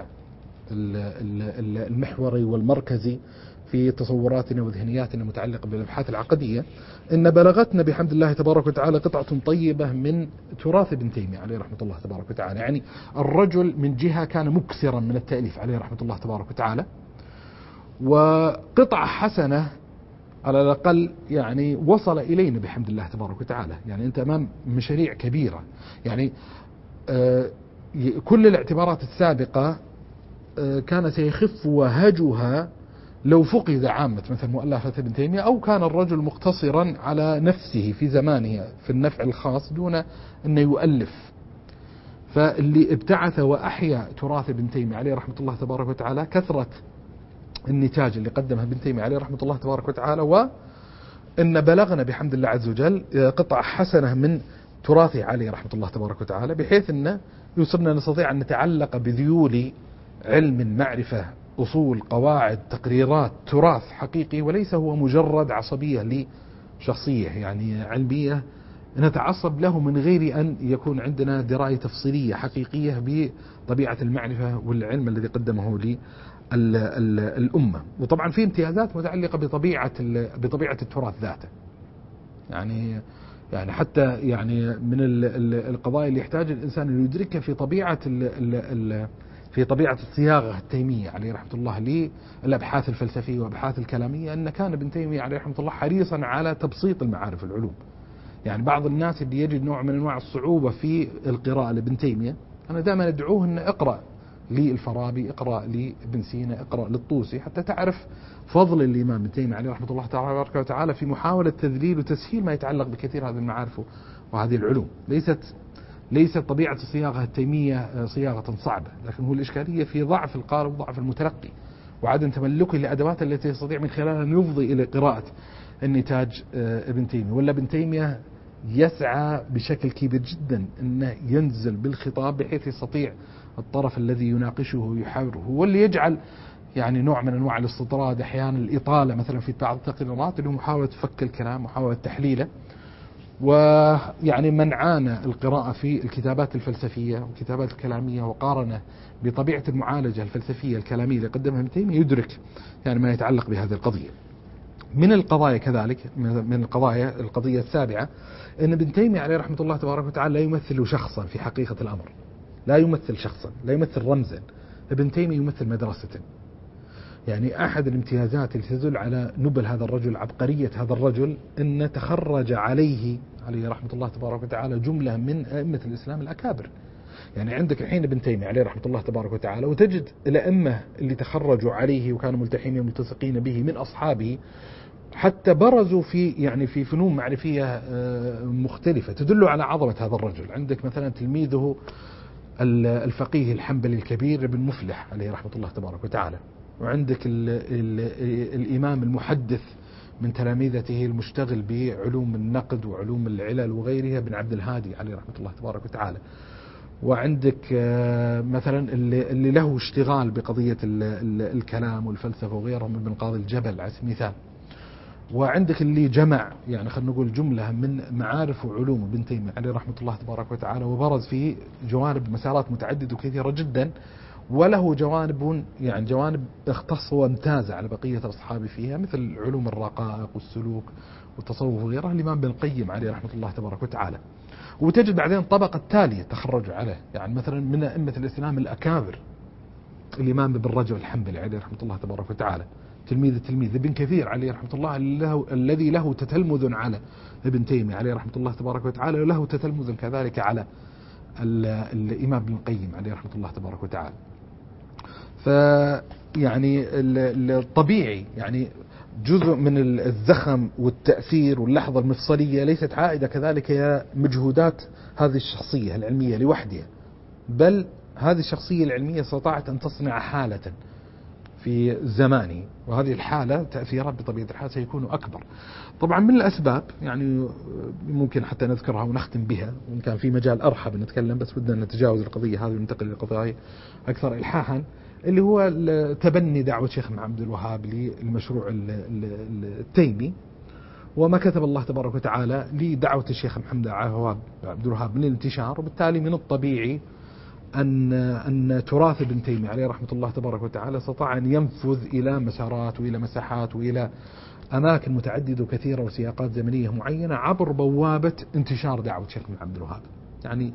المحوري والمركزي في تصوراتنا وذهنياتنا المتعلقة بالأبحاث العقدية، إن بلغتنا بحمد الله تبارك وتعالى قطعة طيبة من تراث ابن تيمية عليه رحمة الله تبارك وتعالى. يعني الرجل من جهة كان مكثرا من التأليف عليه رحمة الله تبارك وتعالى، وقطعة حسنة على الأقل يعني وصل إلينا بحمد الله تبارك وتعالى. يعني أنت أمام مشاريع كبيرة، يعني كل الاعتبارات السابقة كان سيخف وهجها لو فقد عامة مثل مؤلفات ابن تيمية، أو كان الرجل مقتصرا على نفسه في زمانه في النفع الخاص دون أن يؤلف. فاللي ابتعث وأحيا تراث ابن تيمية عليه رحمة الله تبارك وتعالى كثرة النتاج اللي قدمها ابن تيمية عليه رحمة الله تبارك وتعالى، وإن بلغنا بحمد الله عز وجل قطعة حسنة من تراثه عليه رحمة الله تبارك وتعالى، بحيث أن يصيرنا نستطيع أن نتعلق بذيول علم، معرفة، أصول، قواعد، تقريرات، تراث حقيقي، وليس هو مجرد عصبية لشخصية يعني علمية نتعصب له من غير أن يكون عندنا دراية تفصيلية حقيقية بطبيعة المعرفة والعلم الذي قدمه للأمة. وطبعا في امتيازات متعلقة بطبيعة التراث ذاته، يعني حتى يعني من القضايا اللي يحتاج الإنسان أن يدركها في طبيعة الصياغة التيمية عليه رحمة الله للأبحاث الفلسفية وأبحاث الكلامية، أن كان ابن تيمية عليه رحمة الله حريصا على تبسيط المعارف والعلوم. يعني بعض الناس اللي يجد نوع من أنواع الصعوبة في القراءة لابن تيمية، أنا دائما أدعوه أن اقرأ للفارابي، اقرأ لابن سينا، اقرأ للطوسي، حتى تعرف فضل الإمام ابن تيمية عليه رحمة الله تبارك وتعالى في محاولة تذليل وتسهيل ما يتعلق بكثير هذه المعارف وهذه العلوم. ليست طبيعة الصياغة التيمية صياغة صعبة، لكن هو الإشكالية في ضعف القارئ وضعف المتلقي وعدم تملكه لأدوات التي يستطيع من خلالها أن يفضي إلى قراءة النتاج ابن تيمية. ولا ابن تيمية يسعى بشكل كبير جدا أنه ينزل بالخطاب بحيث يستطيع الطرف الذي يناقشه يحاوره، هو اللي يجعل يعني نوع من أنواع الاستطراد، أحيانا الإطالة مثلا في بعض التقريرات اللي هو محاولة فك الكلام، محاولة تحليله. ويعني من عانى القراءة في الكتابات الفلسفية والكتابات الكلامية وقارنه بطبيعة المعالجة الفلسفية الكلامية اللي قدمها ابن تيمية يدرك يعني ما يتعلق بهذه القضية. من القضايا كذلك، من القضية السابعة، أن ابن تيمية عليه رحمة الله تبارك وتعالى لا يمثل شخصا في حقيقة الأمر، لا يمثل شخصا، لا يمثل رمزا. ابن تيمية يمثل مدرسة. يعني أحد الامتيازات اللي تدل على نبل هذا الرجل، عبقرية هذا الرجل، أن تخرج عليه رحمة الله تبارك وتعالى جملة من أئمة الإسلام الأكابر. يعني عندك الحين ابن تيمية عليه رحمة الله تبارك وتعالى، وتجد الأئمة اللي تخرجوا عليه وكانوا ملتحين ملتصقين به من أصحابه، حتى برزوا في فنون معرفية مختلفة تدل على عظمة هذا الرجل. عندك مثلا تلميذه الفقيه الحنبلي الكبير ابن مفلح عليه رحمة الله تبارك وتعالى، وعندك الإمام المحدث من تلاميذته المشتغل بعلوم النقد وعلوم العلل وغيرها ابن عبد الهادي عليه رحمة الله تبارك وتعالى، وعندك مثلا اللي له اشتغال بقضية الكلام والفلسفة وغيرهم ابن قاضي الجبل على سبيل المثال، وعندك اللي جمع يعني خلينا نقول جملة من معارف وعلوم ابن تيمية عليه رحمة الله تبارك وتعالى، وبرز في جوانب مسارات متعددة وكثيرة جدا، وله جوانب اختص وامتاز على بقية الأصحاب فيها، مثل علوم الرقائق والسلوك والتصوف وغيرها الإمام ابن القيم عليه رحمة الله تبارك وتعالى. وتجد بعدين الطبقة التالية تخرجوا عليه، يعني مثلا من أئمة الإسلام الأكابر الإمام ابن رجب الحنبلي عليه رحمة الله تبارك وتعالى، تلميذ ابن كثير عليه رحمة الله، الذي له تتلمذ على ابن تيمية عليه رحمة الله تبارك وتعالى، وله تتلمذ كذلك على الإمام ابن القيم عليه رحمة الله تبارك وتعالى. فيعني الطبيعي يعني جزء من الزخم والتأثير واللحظة المفصلية ليست عائدة كذلك يا مجهودات هذه الشخصية العلمية لوحدها، بل هذه الشخصية العلمية استطاعت أن تصنع حالة في زمانه، وهذه الحالة تأثيرها بطبيعة الحال سيكون أكبر. طبعا من الأسباب يعني ممكن حتى نذكرها ونختم بها، وإن كان في مجال أرحب نتكلم، بس بدنا نتجاوز القضية هذه وننتقل للقضايا أكثر إلحاحا، اللي هو تبني دعوة شيخ محمد عبد الوهاب للمشروع التيمي، وما كتب الله تبارك وتعالى لدعوة الشيخ محمد عبد الوهاب من الانتشار، وبالتالي من الطبيعي أن تراث ابن تيمية عليه رحمة الله تبارك وتعالى استطاع أن ينفذ إلى مسارات وإلى مساحات وإلى أماكن متعددة وكثيرة وسياقات زمنية معينة عبر بوابة انتشار دعوة الشيخ محمد عبد الوهاب. يعني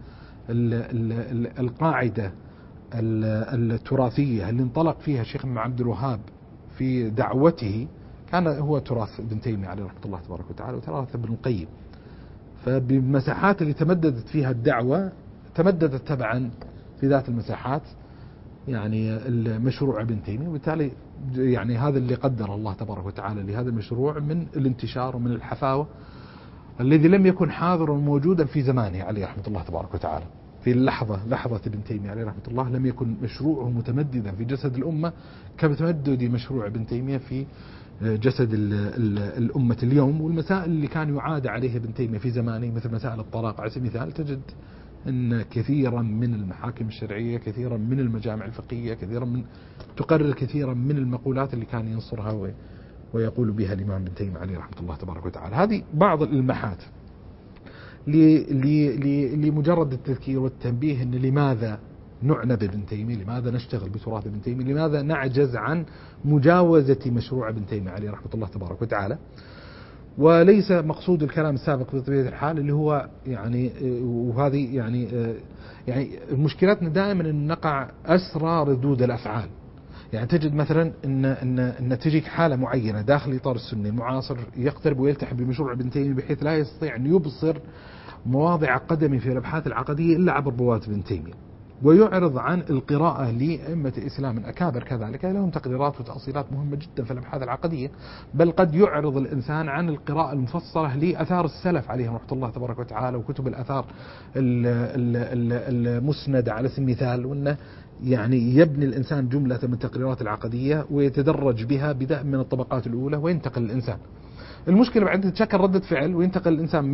القاعدة التراثية اللي انطلق فيها الشيخ محمد عبد الوهاب في دعوته كان هو تراث ابن تيمية عليه رحمة الله تبارك وتعالى وتراث ابن القيم. فبمساحات اللي تمددت فيها الدعوة تمددت تبعا في ذات المساحات يعني المشروع ابن تيمية، وبالتالي يعني هذا اللي قدر الله تبارك وتعالى لهذا المشروع من الانتشار ومن الحفاوة الذي لم يكن حاضرا موجودا في زمانه عليه رحمة الله تبارك وتعالى. في لحظة ابن تيمية عليه رحمة الله لم يكن مشروعه متمددا في جسد الأمة كتمدد مشروع ابن تيمية في جسد الأمة اليوم. والمسائل اللي كان يعاد عليها ابن تيمية في زمانه مثل مسائل الطلاق على سبيل المثال، تجد أن كثيرا من المحاكم الشرعية، كثيرا من المجامع الفقهية، تقرر كثيرا من المقولات اللي كان ينصرها ويقول بها الإمام ابن تيمية عليه رحمة الله تبارك وتعالى. هذه بعض الإلماحات لمجرد التذكير والتنبيه أن لماذا نعنى بابن تيمية، لماذا نشتغل بتراث ابن تيمية، لماذا نعجز عن مجاوزة مشروع ابن تيمية عليه رحمة الله تبارك وتعالى. وليس مقصود الكلام السابق بطبيعة الحال اللي هو يعني وهذه يعني مشكلتنا دائما أن نقع أسرى ردود الأفعال. يعني تجد مثلا ان تجيك حالة معينة داخل إطار السني المعاصر يقترب ويلتحم بمشروع ابن تيمية بحيث لا يستطيع أن يبصر مواضع قدمه في الأبحاث العقدية إلا عبر بوابة ابن تيمية، ويعرض عن القراءة لأئمة الإسلام الأكابر كذلك لهم تقريرات وتأصيلات مهمة جدا في الأبحاث العقدية، بل قد يعرض الإنسان عن القراءة المفصلة لأثار السلف عليهم رحمة الله تبارك وتعالى وكتب الأثار المسندة على سبيل المثال، وأنه يعني يبني الإنسان جملة من التقريرات العقدية ويتدرج بها بدءا من الطبقات الأولى وينتقل الإنسان. المشكلة بعد تتشكل ردة فعل وينتقل الإنسان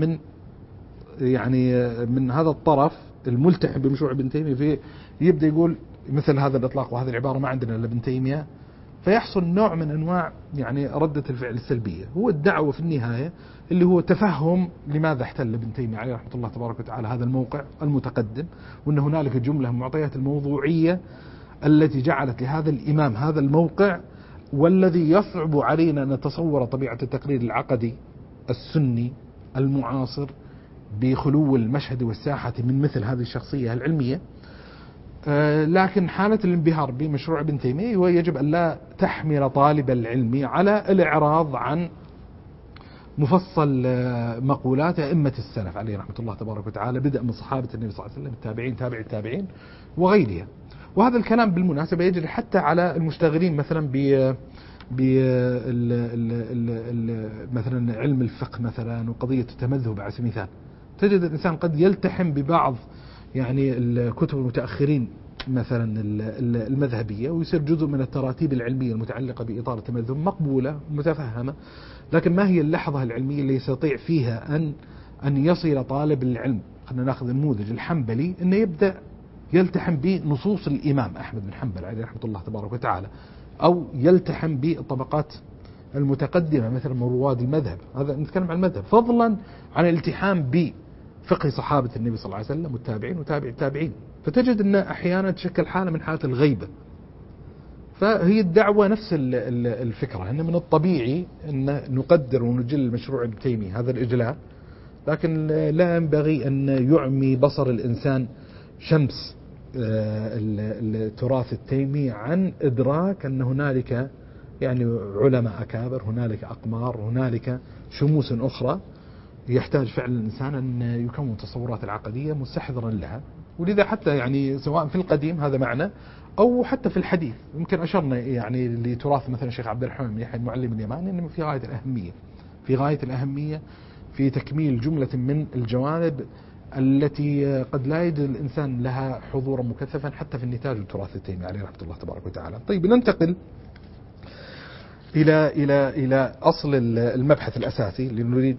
من هذا الطرف الملتحم بمشروع ابن تيمية يبدأ يقول مثل هذا الإطلاق وهذه العبارة ما عندنا إلا ابن تيمية، فيحصل نوع من أنواع يعني ردة الفعل السلبية. هو الدعوة في النهاية اللي هو تفهم لماذا احتل ابن تيمية عليه رحمة الله تبارك وتعالى هذا الموقع المتقدم، وأن هنالك جملة من معطيات الموضوعية التي جعلت لهذا الإمام هذا الموقع، والذي يصعب علينا أن نتصور طبيعة التقرير العقدي السني المعاصر بخلو المشهد والساحة من مثل هذه الشخصية العلمية. لكن حالة الانبهار بمشروع ابن تيمية ويجب أن لا تحمل طالب العلم على الإعراض عن مفصل مقولات أئمة السلف عليه رحمة الله تبارك وتعالى، بدء من صحابة النبي صلى الله عليه وسلم، التابعين، تابع التابعين وغيرها. وهذا الكلام بالمناسبة يجري حتى على المشتغلين مثلا مثلا علم الفقه مثلا وقضية التمذهب على سبيل المثال. تجد الإنسان قد يلتحم ببعض يعني الكتب المتأخرين مثلا المذهبية ويصير جزء من التراتيب العلمية المتعلقة بإطار التمذهب مقبولة متفهمة، لكن ما هي اللحظة العلمية اللي يستطيع فيها أن يصل طالب العلم، خلينا ناخذ النموذج الحنبلي، أنه يبدأ يلتحم بنصوص الإمام أحمد بن حنبل عليه رحمة الله تبارك وتعالى، أو يلتحم بالطبقات المتقدمة مثل من رواد المذهب. هذا نتكلم عن المذهب، فضلا عن الالتحام بفقه صحابة النبي صلى الله عليه وسلم والتابعين وتابع التابعين. فتجد أن أحيانا تشكل حالة من حالة الغيبة. فهي الدعوة نفس الفكرة، أن من الطبيعي أن نقدر ونجل مشروع ابن تيمية هذا الإجلال، لكن لا ينبغي أن يعمي بصر الإنسان شمس التراث التيمي عن إدراك أن هنالك يعني علماء أكابر، هنالك أقمار، هنالك شموس أخرى يحتاج فعلا الإنسان أن يكون تصورات العقدية مستحضرا لها. ولذا حتى يعني سواء في القديم هذا معنى أو حتى في الحديث، يمكن أشرنا يعني لتراث مثلا الشيخ عبد الرحمن بن يحيى المعلم اليماني أنه في غاية الأهمية في تكميل جملة من الجوانب التي قد لا يجد الإنسان لها حضورا مكثفا حتى في النتاج التراث التيمي عليه رحمة الله تبارك وتعالى. طيب ننتقل إلى أصل المبحث الأساسي اللي نريد.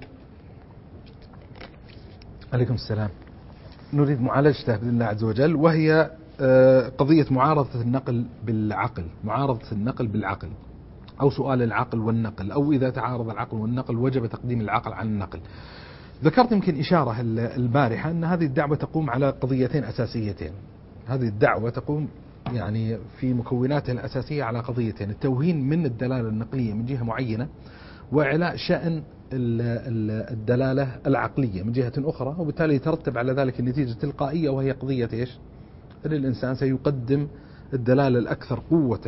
عليكم السلام. نريد معالجته بإذن الله عز وجل، وهي قضية معارضة النقل بالعقل، معارضة النقل بالعقل، أو سؤال العقل والنقل، أو إذا تعارض العقل والنقل وجب تقديم العقل عن النقل. ذكرت يمكن إشارة البارحة أن هذه الدعوة تقوم على قضيتين أساسيتين. هذه الدعوة تقوم يعني في مكوناتها الأساسية على قضيتين: التوهين من الدلالة النقلية من جهة معينة، وإعلاء شأن الدلالة العقلية من جهة أخرى، وبالتالي يترتب على ذلك النتيجة التلقائية، وهي قضية إيش؟ أن الإنسان سيقدم الدلالة الأكثر قوة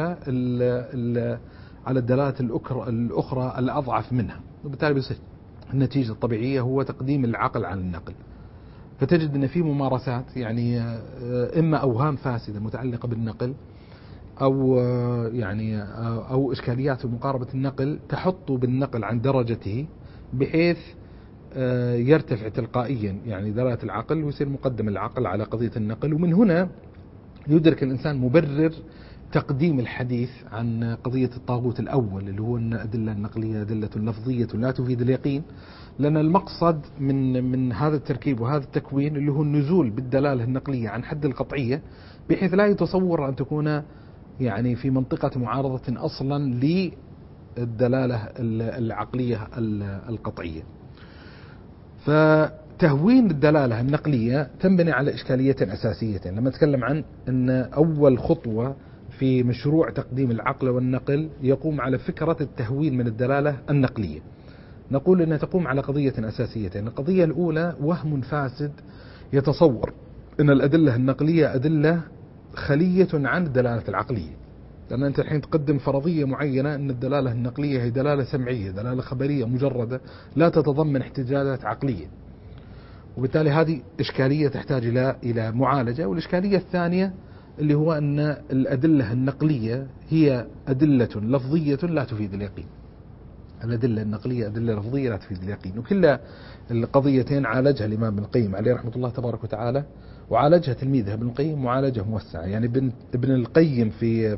على الدلالات الأخرى الأضعف منها، وبالتالي بيصير النتيجة الطبيعية هو تقديم العقل عن النقل. فتجد أن في ممارسات يعني إما أوهام فاسدة متعلقة بالنقل، أو إشكاليات في مقاربة النقل تحط بالنقل عن درجته بحيث يرتفع تلقائيا يعني دلالة العقل، ويصير مقدم العقل على قضية النقل. ومن هنا يدرك الإنسان مبرر تقديم الحديث عن قضية الطاغوت الأول، اللي هو أن الأدلة النقلية أدلة لفظية لا تفيد اليقين، لأن المقصد من هذا التركيب وهذا التكوين اللي هو النزول بالدلالة النقلية عن حد القطعية، بحيث لا يتصور أن تكون يعني في منطقة معارضة أصلا للدلالة العقلية القطعية. فتهوين الدلالة النقلية تنبني على إشكاليتين أساسيتين. لما نتكلم عن أن أول خطوة في مشروع تقديم العقل والنقل يقوم على فكرة التهوين من الدلالة النقلية، نقول أنها تقوم على قضية أساسيتين. القضية الأولى وهم فاسد يتصور أن الأدلة النقلية أدلة خلية عن الدلالة العقلية، لأن أنت الحين تقدم فرضية معينة أن الدلالة النقلية هي دلالة سمعية، دلالة خبرية مجردة لا تتضمن احتجاجات عقلية، وبالتالي هذه إشكالية تحتاج إلى معالجة. والإشكالية الثانية اللي هو أن الأدلة النقلية هي أدلة لفظية لا تفيد اليقين. الأدلة النقلية أدلة لفظية لا تفيد اليقين، وكل القضيتين عالجها الإمام ابن القيم عليه رحمة الله تبارك وتعالى، وعالجها تلميذه ابن القيم معالجة موسعة. يعني ابن القيم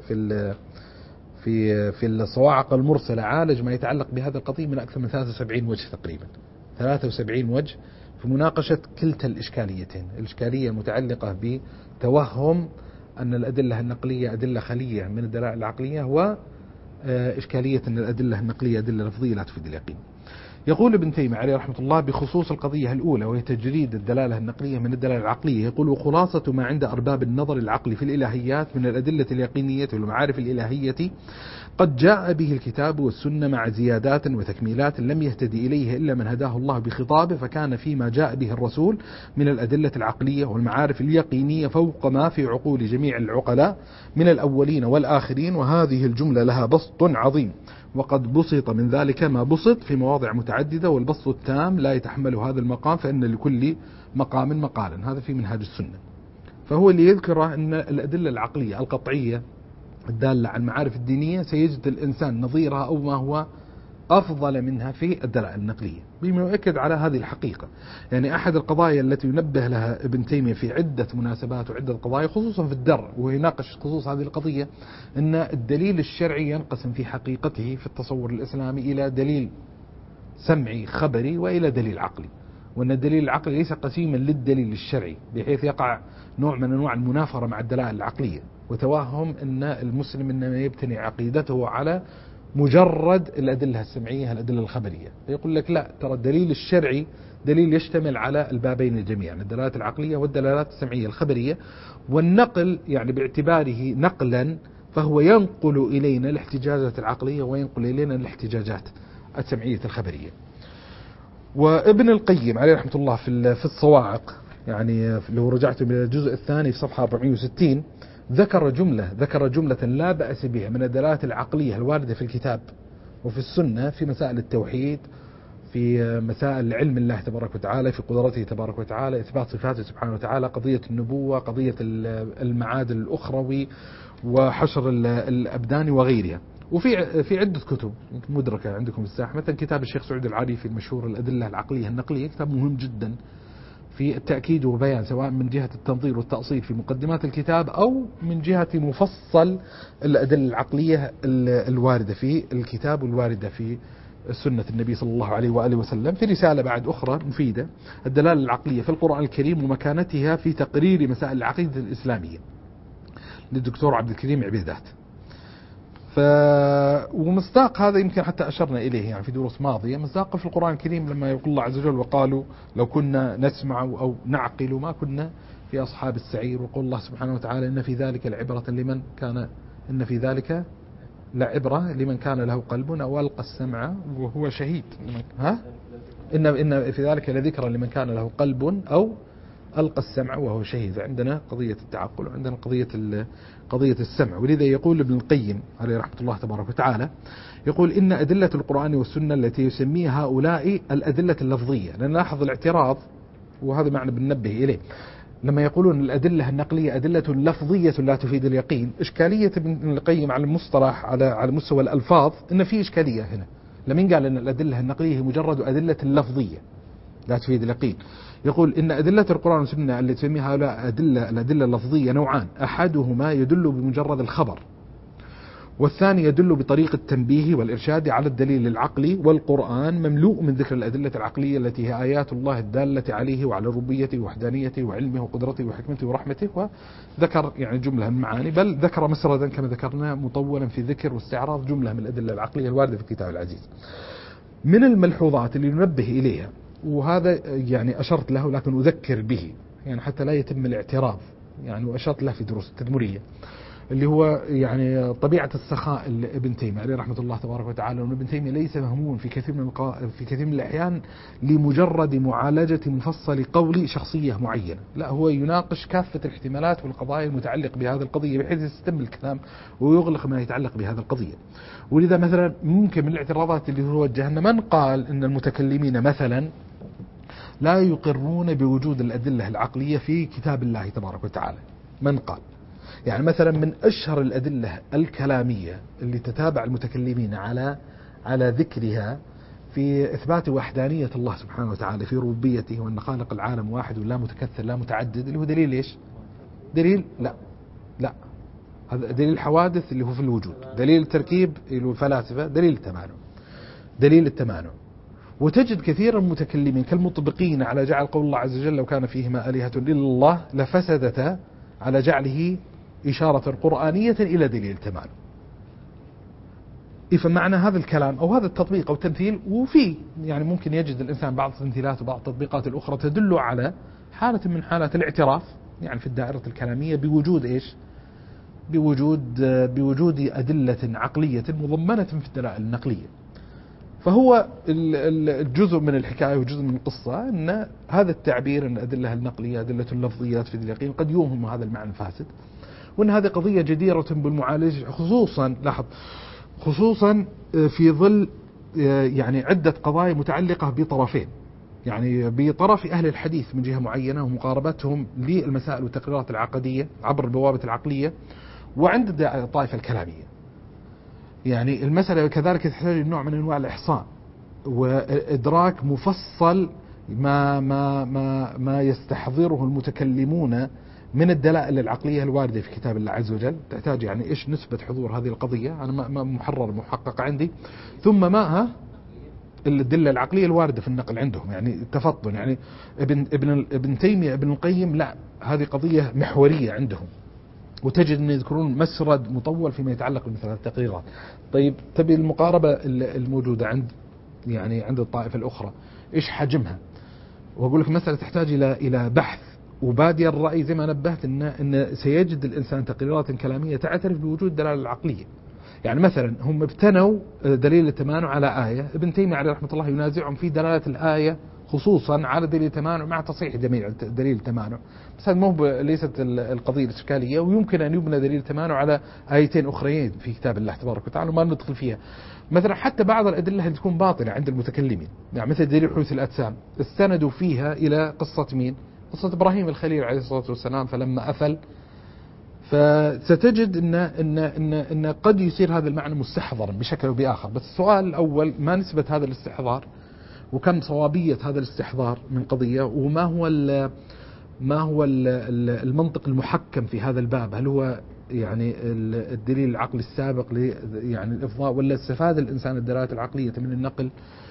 في الصواعق المرسلة عالج ما يتعلق بهذا القضية من أكثر من 73 وجه تقريبا، 73 وجه في مناقشة كلتا الإشكاليتين: الإشكالية المتعلقة بتوهم أن الأدلة النقلية أدلة خلية من الدلائل العقلية، وإشكالية أن الأدلة النقلية أدلة لفظية لا تفيد اليقين. يقول ابن تيمية عليه رحمة الله بخصوص القضية الأولى وهي تجريد الدلالة النقلية من الدلالة العقلية، يقول: وخلاصة ما عند أرباب النظر العقلي في الإلهيات من الأدلة اليقينية والمعارف الإلهية قد جاء به الكتاب والسنة مع زيادات وتكميلات لم يهتدي إليه إلا من هداه الله بخطابه، فكان فيما جاء به الرسول من الأدلة العقلية والمعارف اليقينية فوق ما في عقول جميع العقلاء من الأولين والآخرين، وهذه الجملة لها بسط عظيم، وقد بسط من ذلك ما بسط في مواضع متعددة، والبسط التام لا يتحمل هذا المقام، فإن لكل مقام مقالا. هذا في منهاج السنة. فهو اللي يذكر أن الأدلة العقلية القطعية الدالة على المعارف الدينية سيجد الإنسان نظيرها أو ما هو أفضل منها في الدلائل النقلية، بما يؤكد على هذه الحقيقة. يعني أحد القضايا التي ينبه لها ابن تيمية في عدة مناسبات وعدة قضايا خصوصا في الدرء ويناقش خصوص هذه القضية، أن الدليل الشرعي ينقسم في حقيقته في التصور الإسلامي إلى دليل سمعي خبري وإلى دليل عقلي، وأن الدليل العقلي ليس قسيما للدليل الشرعي بحيث يقع نوع من أنواع المنافرة مع الدلائل العقلية وتوهم أن المسلم إنما يبتني عقيدته على مجرد الأدلة السمعية الأدلة الخبرية. يقول لك لا، ترى الدليل الشرعي دليل يشتمل على البابين جميعا، الدلالات العقلية والدلالات السمعية الخبرية، والنقل يعني باعتباره نقلا فهو ينقل إلينا الاحتجاجات العقلية وينقل إلينا الاحتجاجات السمعية الخبرية. وابن القيم عليه رحمة الله في الصواعق، يعني لو رجعت من الجزء الثاني في صفحة 460 ذكر جملة لا بأس بها من الدلالات العقلية الواردة في الكتاب وفي السنة في مسائل التوحيد، في مسائل علم الله تبارك وتعالى، في قدرته تبارك وتعالى، إثبات صفاته سبحانه وتعالى، قضية النبوة، قضية المعاد الأخروي، وحشر الأبدان وغيرها. وفي عدة كتب مدركة عندكم في الساحة، مثلا كتاب الشيخ سعود العريفي المشهور الأدلة العقلية النقلية، كتاب مهم جدا في التأكيد والبيان، سواء من جهة التنظير والتأصيل في مقدمات الكتاب أو من جهة مفصل الأدلة العقلية الواردة في الكتاب والواردة في سنة النبي صلى الله عليه وآله وسلم. في رسالة بعد أخرى مفيدة، الدلالة العقلية في القرآن الكريم ومكانتها في تقرير مسائل العقيدة الإسلامية، للدكتور عبد الكريم عبيدات. ومصداق هذا يمكن حتى أشرنا إليه يعني في دروس ماضية، مصداق في القرآن الكريم لما يقول الله عز وجل وقالوا لو كنا نسمع أو نعقل ما كنا في أصحاب السعير، وقول الله سبحانه وتعالى إن في ذلك لعبرة لمن كان له قلب أو ألقى السمع وهو شهيد. إن في ذلك لذكرى لمن كان له قلب أو ألقى السمع وهو شهيد. عندنا قضية التعقل وعندنا قضية السمع. ولذا يقول ابن القيم عليه رحمة الله تبارك وتعالى، يقول إن أدلة القرآن والسنة التي يسميها هؤلاء الأدلة اللفظية، لأن لاحظ الاعتراض وهذا معنى بننبه إليه، لما يقولون الأدلة النقلية أدلة لفظية لا تفيد اليقين، إشكالية ابن القيم على المصطلح على مستوى الألفاظ إن في إشكالية هنا. لمن قال أن الأدلة النقلية هي مجرد أدلة لفظية لا تفيد اليقين؟ يقول إن أدلة القرآن والسنة التي تسميها هؤلاء الأدلة اللفظية نوعان، أحدهما يدل بمجرد الخبر، والثاني يدل بطريق التنبيه والإرشاد على الدليل العقلي. والقرآن مملوء من ذكر الأدلة العقلية التي هي آيات الله الدالة عليه وعلى ربوبيته ووحدانيته وعلمه وقدرته وحكمته ورحمته. وذكر يعني جملة من معاني، بل ذكر مسردا كما ذكرنا مطولا في ذكر واستعراض جملة من الأدلة العقلية الواردة في الكتاب العزيز. من الملحوظات اللي ننبه إليها، وهذا يعني أشرت له لكن أذكر به يعني حتى لا يتم الاعتراض يعني، وأشرت له في دروس التدمرية، اللي هو يعني طبيعة السخاء ابن تيمية عليه رحمة الله تبارك وتعالى. وأن ابن تيمية ليس مهمون في كثير من الأحيان لمجرد معالجة مفصل قول شخصية معينة، لا، هو يناقش كافة الاحتمالات والقضايا المتعلقة بهذه القضية بحيث يستم الكلام ويغلق ما يتعلق بهذه القضية. ولذا مثلا ممكن من الاعتراضات اللي هو وجهنا من قال أن المتكلمين مثلا لا يقرون بوجود الأدلة العقلية في كتاب الله تبارك وتعالى. من قال يعني مثلا من أشهر الأدلة الكلامية اللي تتابع المتكلمين على ذكرها في إثبات وحدانية الله سبحانه وتعالى في ربوبيته، وأن خالق العالم واحد ولا متكثر لا متعدد، اللي هو دليل ليش؟ دليل لا هذا دليل الحوادث اللي هو في الوجود، دليل التركيب اللي هو الفلاسفة، دليل التمانع. وتجد كثير من المتكلمين كالمطبقين على جعل قول الله عز وجل لو كان فيهما آلهة إلا الله لفسدتا على جعله إشارة قرآنية إلى دليل التمانع. فمعنى هذا الكلام أو هذا التطبيق أو التمثيل، وفي يعني ممكن يجد الإنسان بعض التمثيلات وبعض التطبيقات الأخرى تدل على حالة من حالات الاعتراف يعني في الدائرة الكلامية بوجود إيش؟ بوجود أدلة عقلية مضمنة في الدلائل النقلية. فهو الجزء من الحكاية وجزء من القصة أن هذا التعبير أن الأدلة النقلية أدلة اللفظيات في اليقين قد يوهم هذا المعنى الفاسد، وأن هذه قضية جديرة بالمعالجة، خصوصا في ظل يعني عدة قضايا متعلقة بطرفين، يعني بطرف أهل الحديث من جهة معينة ومقاربتهم للمسائل والتقريرات العقدية عبر البوابة العقلية، وعند الطائفة الكلامية. يعني المسألة كذلك تحتاج نوع من أنواع الإحصاء وإدراك مفصل ما يستحضره المتكلمون من الدلائل العقلية الواردة في كتاب الله عز وجل. تحتاج يعني إيش نسبة حضور هذه القضية، أنا ما محقق عندي، ثم ما الأدلة العقلية الواردة في النقل عندهم، يعني التفطن. يعني ابن تيمية ابن القيم لا، هذه قضية محورية عندهم، وتجد أن يذكرون مسرد مطول فيما يتعلق بمثل هذه التقريرات. طيب تبي المقاربة الموجودة عند الطائفة الأخرى إيش حجمها؟ وأقول لك مسألة تحتاج إلى بحث وبادي الرأي، زي ما نبهت إن سيجد الإنسان تقريرات كلامية تعترف بوجود الدلالة العقلية. يعني مثلا هم ابتنوا دليل التمانع على آية، ابن تيمية عليه رحمة الله ينازعهم في دلالة الآية خصوصا على دليل التمانع مع تصحيح دليل التمانع، بس هذا ليست القضية الإشكالية، ويمكن أن يبنى دليل التمانع على آيتين أخريين في كتاب الله تبارك وتعالى وما ندخل فيها. مثلا حتى بعض الأدلة اللي تكون باطلة عند المتكلمين، يعني مثل دليل حدوث الأجسام استندوا فيها إلى قصة مين؟ قصة إبراهيم الخليل عليه الصلاة والسلام، فلما أفل. فستجد إن قد يصير هذا المعنى مستحضرا بشكل أو بآخر. بس السؤال الأول، ما نسبة هذا الاستحضار؟ وكم صوابية هذا الاستحضار من قضية، وما هو المنطق المحكم في هذا الباب. هل هو يعني الدليل العقلي السابق يعني الإفضاء، ولا استفاد الإنسان الدلالات العقلية من النقل؟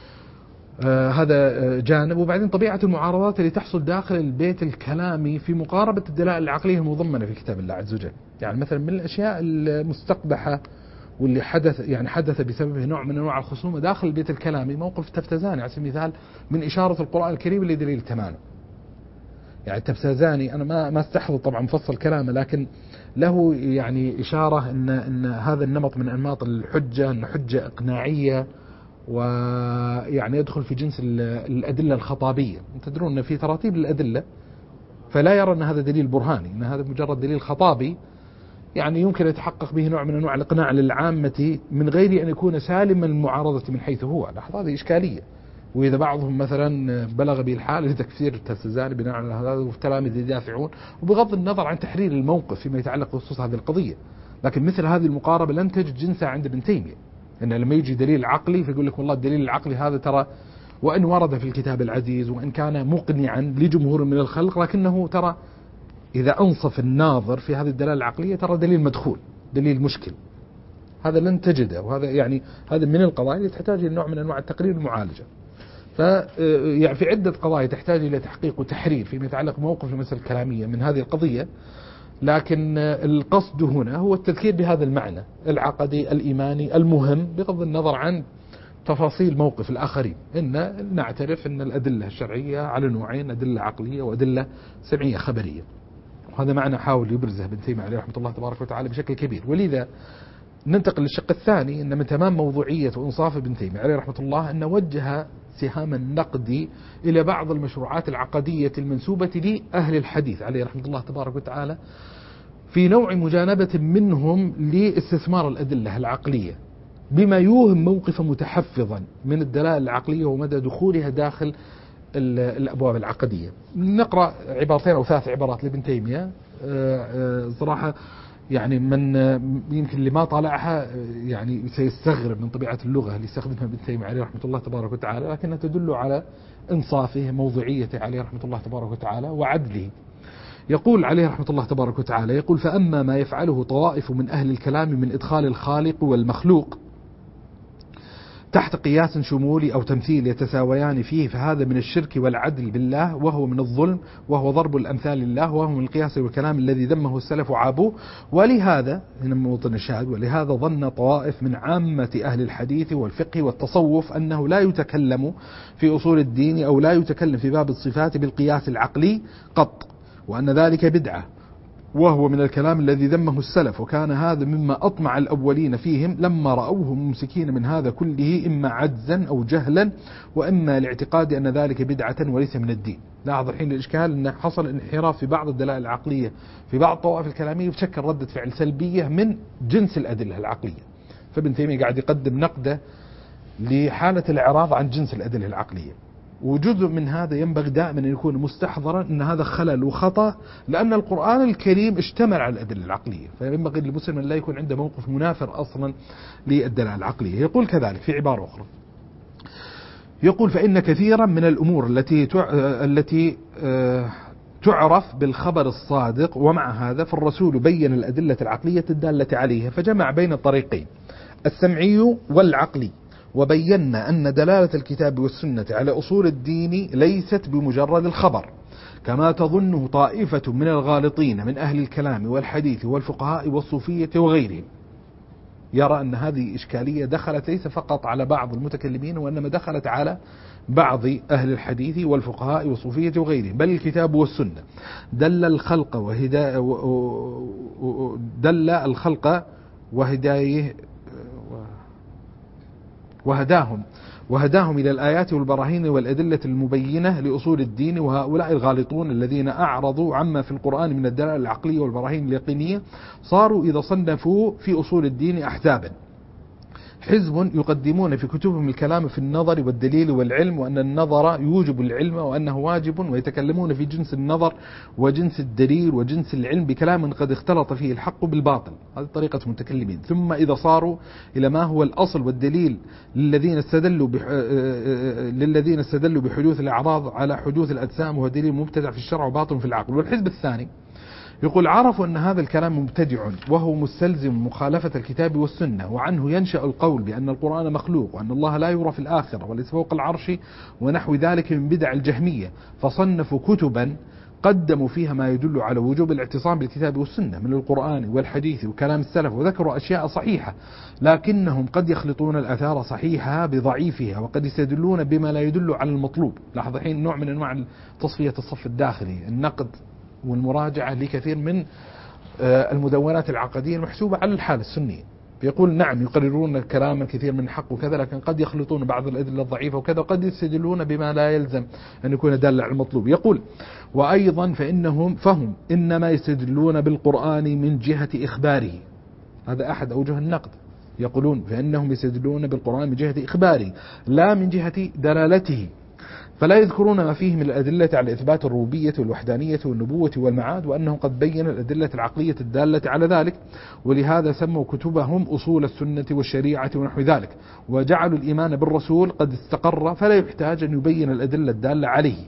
هذا جانب. وبعدين طبيعة المعارضات اللي تحصل داخل البيت الكلامي في مقاربة الدلائل العقلية المضمنة في كتاب الله عز وجل. يعني مثلا من الأشياء المستقبحة واللي حدث بسببه نوع من أنواع الخصومة داخل البيت الكلامي موقف تفتزاني على سبيل المثال من إشارة القرآن الكريم لدليل التمانع. يعني التفتزاني أنا ما استحضر طبعا مفصل كلامه، لكن له يعني إشارة أن هذا النمط من أنماط الحجة أنه حجة إقناعية، ويعني يدخل في جنس الأدلة الخطابية. تدرون أن في تراتيب الأدلة، فلا يرى أن هذا دليل برهاني، أن هذا مجرد دليل خطابي يعني يمكن يتحقق به نوع من أنواع الإقناع للعامة من غير أن يكون سالما المعارضة من حيث هو. لاحظ هذه إشكالية. وإذا بعضهم مثلا بلغ به الحال لتكفير التفتزاني بناء على هذا، والتلاميذ يدافعون وبغض النظر عن تحرير الموقف فيما يتعلق بخصوص هذه القضية. لكن مثل هذه المقاربة لن تجد جنسها عند ابن تيمية، إن لما يجي دليل عقلي فيقول لك والله الدليل العقلي هذا ترى وإن ورد في الكتاب العزيز وإن كان مقنعا لجمهور من الخلق، لكنه ترى إذا أنصف الناظر في هذه الدلالة العقلية ترى دليل مدخول، دليل مشكل. هذا لن تجده، وهذا يعني هذا من القضايا اللي تحتاج إلى نوع من أنواع التقرير المعالجة. يعني في عدة قضايا تحتاج إلى تحقيق وتحرير فيما يتعلق بموقف المسألة الكلامية من هذه القضية، لكن القصد هنا هو التذكير بهذا المعنى العقدي الإيماني المهم بغض النظر عن تفاصيل موقف الآخرين. إن نعترف أن الأدلة الشرعية على نوعين، أدلة عقلية وأدلة سمعية خبرية. وهذا معنى حاول يبرزه ابن تيمية عليه رحمة الله تبارك وتعالى بشكل كبير. ولذا ننتقل للشق الثاني، أن من تمام موضوعية وإنصاف ابن تيمية عليه رحمة الله أن وجه سهام النقد إلى بعض المشروعات العقدية المنسوبة لأهل الحديث عليه رحمة الله تبارك وتعالى في نوع مجانبة منهم لاستثمار الأدلة العقلية بما يوهم موقفا متحفظا من الدلائل العقلية ومدى دخولها داخل الأبواب العقدية. نقرأ عبارتين أو ثلاث عبارات لابن تيمية صراحة يعني من يمكن اللي ما طالعها يعني سيستغرب من طبيعة اللغة اللي يستخدمها ابن تيمية عليه رحمة الله تبارك وتعالى، لكنها تدل على إنصافه، موضوعيته عليه رحمة الله تبارك وتعالى، وعدله. يقول عليه رحمة الله تبارك وتعالى، يقول: فأما ما يفعله طوائف من أهل الكلام من إدخال الخالق والمخلوق تحت قياس شمولي أو تمثيل يتساويان فيه، فهذا من الشرك والعدل بالله، وهو من الظلم، وهو ضرب الأمثال لله، وهو من القياس والكلام الذي ذمه السلف وعابوه. ولهذا هنا موطن الشاهد، ولهذا ظن طوائف من عامة أهل الحديث والفقه والتصوف أنه لا يتكلم في أصول الدين أو لا يتكلم في باب الصفات بالقياس العقلي قط، وأن ذلك بدعة، وهو من الكلام الذي ذمه السلف، وكان هذا مما أطمع الأولين فيهم لما رأوه ممسكين من هذا كله، إما عجزا أو جهلا، وإما لاعتقاد أن ذلك بدعة وليس من الدين. لاحظ الحين الإشكال أن حصل انحراف في بعض الدلائل العقلية في بعض الطوائف الكلامية، وتشكل ردة فعل سلبية من جنس الأدلة العقلية. فابن تيمية قاعد يقدم نقده لحالة الإعراض عن جنس الأدلة العقلية، وجزء من هذا ينبغي دائما أن يكون مستحضرا أن هذا خلل وخطأ، لأن القرآن الكريم اشتمل على الأدلة العقلية، فينبغي للمسلم أن لا يكون عنده موقف منافر أصلا للدلالة العقلية. يقول كذلك في عبارة أخرى، يقول: فإن كثيرا من الأمور التي تعرف بالخبر الصادق، ومع هذا فالرسول بين الأدلة العقلية الدالة عليها، فجمع بين الطريقين السمعي والعقلي، وبينا أن دلالة الكتاب والسنة على أصول الدين ليست بمجرد الخبر كما تظنه طائفة من الغالطين من أهل الكلام والحديث والفقهاء والصوفية وغيرهم. يرى أن هذه إشكالية دخلت ليس فقط على بعض المتكلمين، وإنما دخلت على بعض أهل الحديث والفقهاء والصوفية وغيرهم، بل الكتاب والسنة دل الخلق وهداهم إلى الآيات والبراهين والأدلة المبينة لأصول الدين. وهؤلاء الغالطون الذين أعرضوا عما في القرآن من الدلالة العقلية والبراهين اليقينية صاروا إذا صنفوا في أصول الدين أحزابا حزب يقدمون في كتبهم الكلام في النظر والدليل والعلم، وأن النظر يوجب العلم وأنه واجب، ويتكلمون في جنس النظر وجنس الدليل وجنس العلم بكلام قد اختلط فيه الحق بالباطل. هذه طريقة المتكلمين. ثم إذا صاروا إلى ما هو الأصل والدليل للذين استدلوا بحدوث الأعراض على حدوث الأجسام، وهو دليل مبتدع في الشرع وباطل في العقل. والحزب الثاني يقول عرفوا أن هذا الكلام مبتدع وهو مستلزم مخالفة الكتاب والسنة، وعنه ينشأ القول بأن القرآن مخلوق وأن الله لا يرى في الآخرة وليس فوق العرش ونحو ذلك من بدع الجهمية، فصنفوا كتبا قدموا فيها ما يدل على وجوب الاعتصام بالكتاب والسنة من القرآن والحديث وكلام السلف، وذكروا أشياء صحيحة، لكنهم قد يخلطون الآثار صحيحها بضعيفها، وقد يستدلون بما لا يدل على المطلوب. لاحظ الحين نوع من أنواع تصفية الصف الداخلي، النقد والمراجعة لكثير من المدونات العقدية المحسوبة على الحالة السنية. يقول نعم يقررون كلاما كثير من حق وكذا، لكن قد يخلطون بعض الأدلة الضعيفة وكذا، وقد يستدلون بما لا يلزم أن يكون دال على المطلوب. يقول وأيضا فهم إنما يستدلون بالقرآن من جهة إخباره، هذا أحد أوجه النقد. يقولون فإنهم يستدلون بالقرآن من جهة إخباره لا من جهة دلالته، فلا يذكرون ما فيه من الأدلة على إثبات الربوبية والوحدانية والنبوة والمعاد، وأنهم قد بين الأدلة العقلية الدالة على ذلك، ولهذا سموا كتبهم أصول السنة والشريعة ونحو ذلك، وجعلوا الإيمان بالرسول قد استقر فلا يحتاج أن يبين الأدلة الدالة عليه.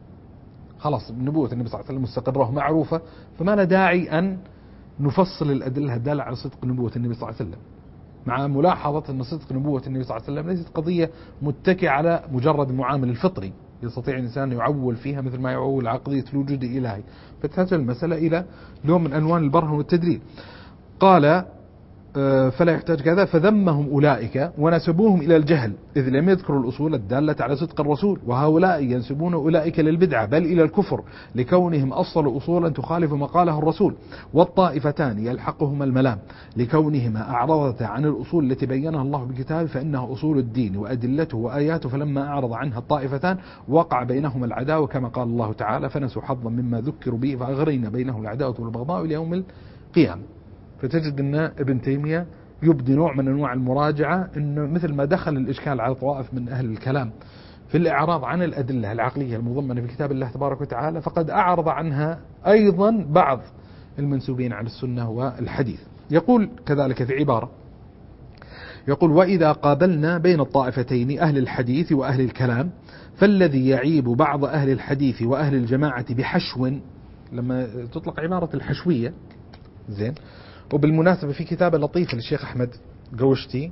خلاص نبوة النبي صلى الله عليه وسلم مستقرة معروفة، فما لا داعي أن نفصل الأدلة الدالة على صدق نبوة النبي صلى الله عليه وسلم، مع ملاحظة أن صدق نبوة النبي صلى الله عليه وسلم ليست قضية متكئة على مجرد المعامل الفطري يستطيع الإنسان يعول فيها مثل ما يعول عقلية الوجود الإلهي، فتحتاج المسألة إلى نوع من ألوان البرهن والتدليل. قال فلا يحتاج كذا، فذمهم أولئك ونسبوهم إلى الجهل، إذ لم يذكروا الأصول الدالة على صدق الرسول، وهؤلاء ينسبون أولئك للبدعة بل إلى الكفر، لكونهم أصلوا أصولا تخالف ما قاله الرسول. والطائفتان يلحقهما الملام، لكونهما أعرضتا عن الأصول التي بينها الله بكتابه، فإنها أصول الدين وأدلته وآياته، فلما أعرض عنها الطائفتان وقع بينهما العداوة، كما قال الله تعالى فنسوا حظا مما ذكروا به فأغرينا بينهم العداوة والبغضاء إلى يوم القيامة. فتجد أن ابن تيمية يبدي نوع من أنواع المراجعة، أنه مثل ما دخل الإشكال على طوائف من أهل الكلام في الإعراض عن الأدلة العقلية المضمنة في كتاب الله تبارك وتعالى، فقد أعرض عنها أيضا بعض المنسوبين على السنة والحديث. يقول كذلك في عبارة، يقول وإذا قابلنا بين الطائفتين أهل الحديث وأهل الكلام، فالذي يعيب بعض أهل الحديث وأهل الجماعة بحشو، لما تطلق عبارة الحشوية زين. وبالمناسبة في كتابة لطيفة للشيخ أحمد قوشتي،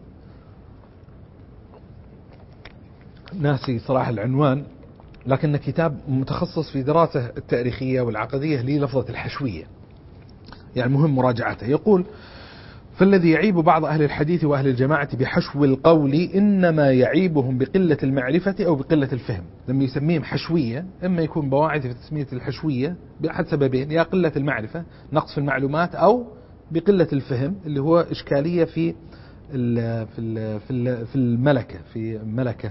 ناسي صراحة العنوان، لكن كتاب متخصص في دراسة التاريخية والعقدية للفظة الحشوية، يعني مهم مراجعته. يقول فالذي يعيب بعض أهل الحديث وأهل الجماعة بحشو القول إنما يعيبهم بقلة المعرفة أو بقلة الفهم. لما يسميهم حشوية إما يكون بواعث في تسمية الحشوية بأحد سببين، يا قلة المعرفة نقص في المعلومات، أو بقلة الفهم اللي هو إشكالية في الملكة، في ملكة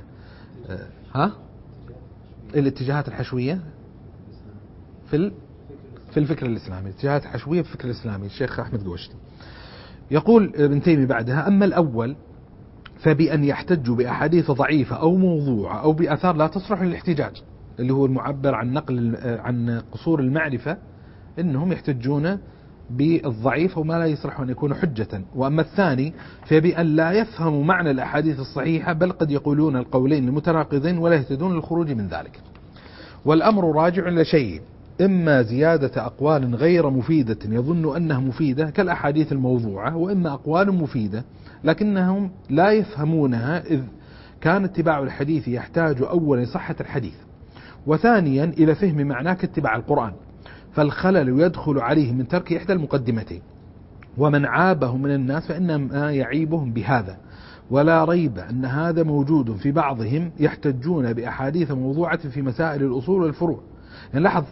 الاتجاهات الحشوية في الفكر الإسلامي، اتجاهات حشوية في الفكر الإسلامي. الشيخ أحمد قوشتي يقول ابن تيمية بعدها أما الأول فبأن يحتجوا بأحاديث ضعيفة أو موضوعة أو بأثار لا تصلح للاحتجاج، اللي هو المعبر عن قصور المعرفة، إنهم يحتجون بالضعيف وما لا يصلح أن يكون حجة. وأما الثاني فبأن لا يفهموا معنى الأحاديث الصحيحة، بل قد يقولون القولين المتناقضين ولا يهتدون للخروج من ذلك. والأمر راجع إلى شيء، إما زيادة أقوال غير مفيدة يظن أنها مفيدة كالأحاديث الموضوعة، وإما أقوال مفيدة لكنهم لا يفهمونها، إذ كان اتباع الحديث يحتاج أولا صحة الحديث، وثانيا إلى فهم معناه كاتباع القرآن، فالخلل يدخل عليه من ترك إحدى المقدمتين. ومن عابه من الناس فإنما يعيبهم بهذا، ولا ريب أن هذا موجود في بعضهم يحتجون بأحاديث موضوعة في مسائل الأصول والفروع. يعني لاحظ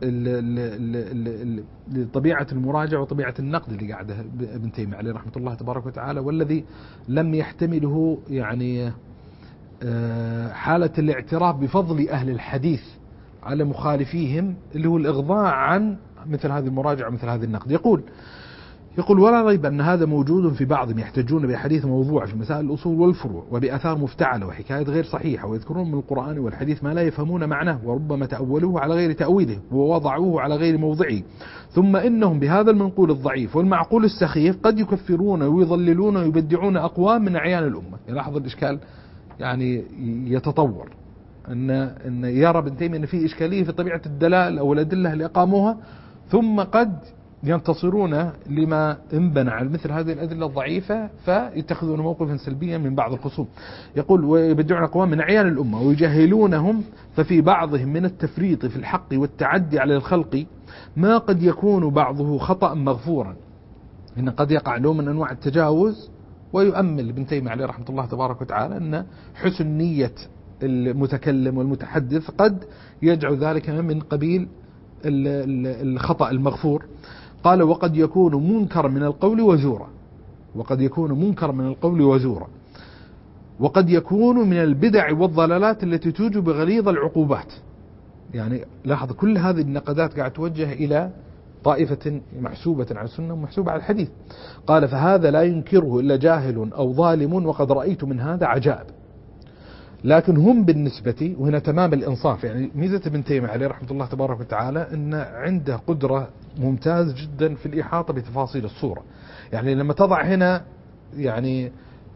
طبيعة المراجعة وطبيعة النقد اللي قاعده ابن تيمية عليه رحمة الله تبارك وتعالى، والذي لم يحتمله يعني حالة الاعتراف بفضل أهل الحديث على مخالفيهم، اللي هو الإغضاء عن مثل هذه المراجعة ومثل هذه النقد. يقول ولا ريب أن هذا موجود في بعضهم يحتجون بأحاديث موضوعة في مسائل الأصول والفروع وبآثار مفتعلة وحكايات غير صحيحة، ويذكرون من القرآن والحديث ما لا يفهمون معناه وربما تأولوه على غير تأويله ووضعوه على غير موضعه، ثم إنهم بهذا المنقول الضعيف والمعقول السخيف قد يكفرون ويضللون ويبدعون أقوام من أعيان الأمة. يلاحظ الإشكال يعني يتطور، أن يرى ابن تيمية أن في إشكالية في طبيعة الدلائل أو الأدلة اللي أقاموها، ثم قد ينتصرون لما انبنى على مثل هذه الأدلة الضعيفة فيتخذون موقفا سلبيا من بعض الخصوم. يقول ويبدعون أقوام من أعيان الأمة ويجهلونهم، ففي بعضهم من التفريط في الحق والتعدي على الخلق ما قد يكون بعضه خطأ مغفورا، إن قد يقع له من أنواع التجاوز. ويؤمل ابن تيمية عليه رحمة الله تبارك وتعالى أن حسن نية المتكلم والمتحدث قد يجعل ذلك من قبيل الخطأ المغفور. قال وقد يكون منكر من القول وزورا، وقد يكون منكر من القول وزورا، وقد يكون من البدع والضلالات التي توجب غليظ العقوبات. يعني لاحظ كل هذه النقدات قاعد توجه إلى طائفة محسوبة على السنة ومحسوبة على الحديث. قال فهذا لا ينكره إلا جاهل أو ظالم، وقد رأيت من هذا عجائب. لكن هم بالنسبة، وهنا تمام الإنصاف، يعني ميزة ابن تيمية عليه رحمة الله تبارك وتعالى أن عنده قدرة ممتاز جدا في الإحاطة بتفاصيل الصورة. يعني لما تضع هنا يعني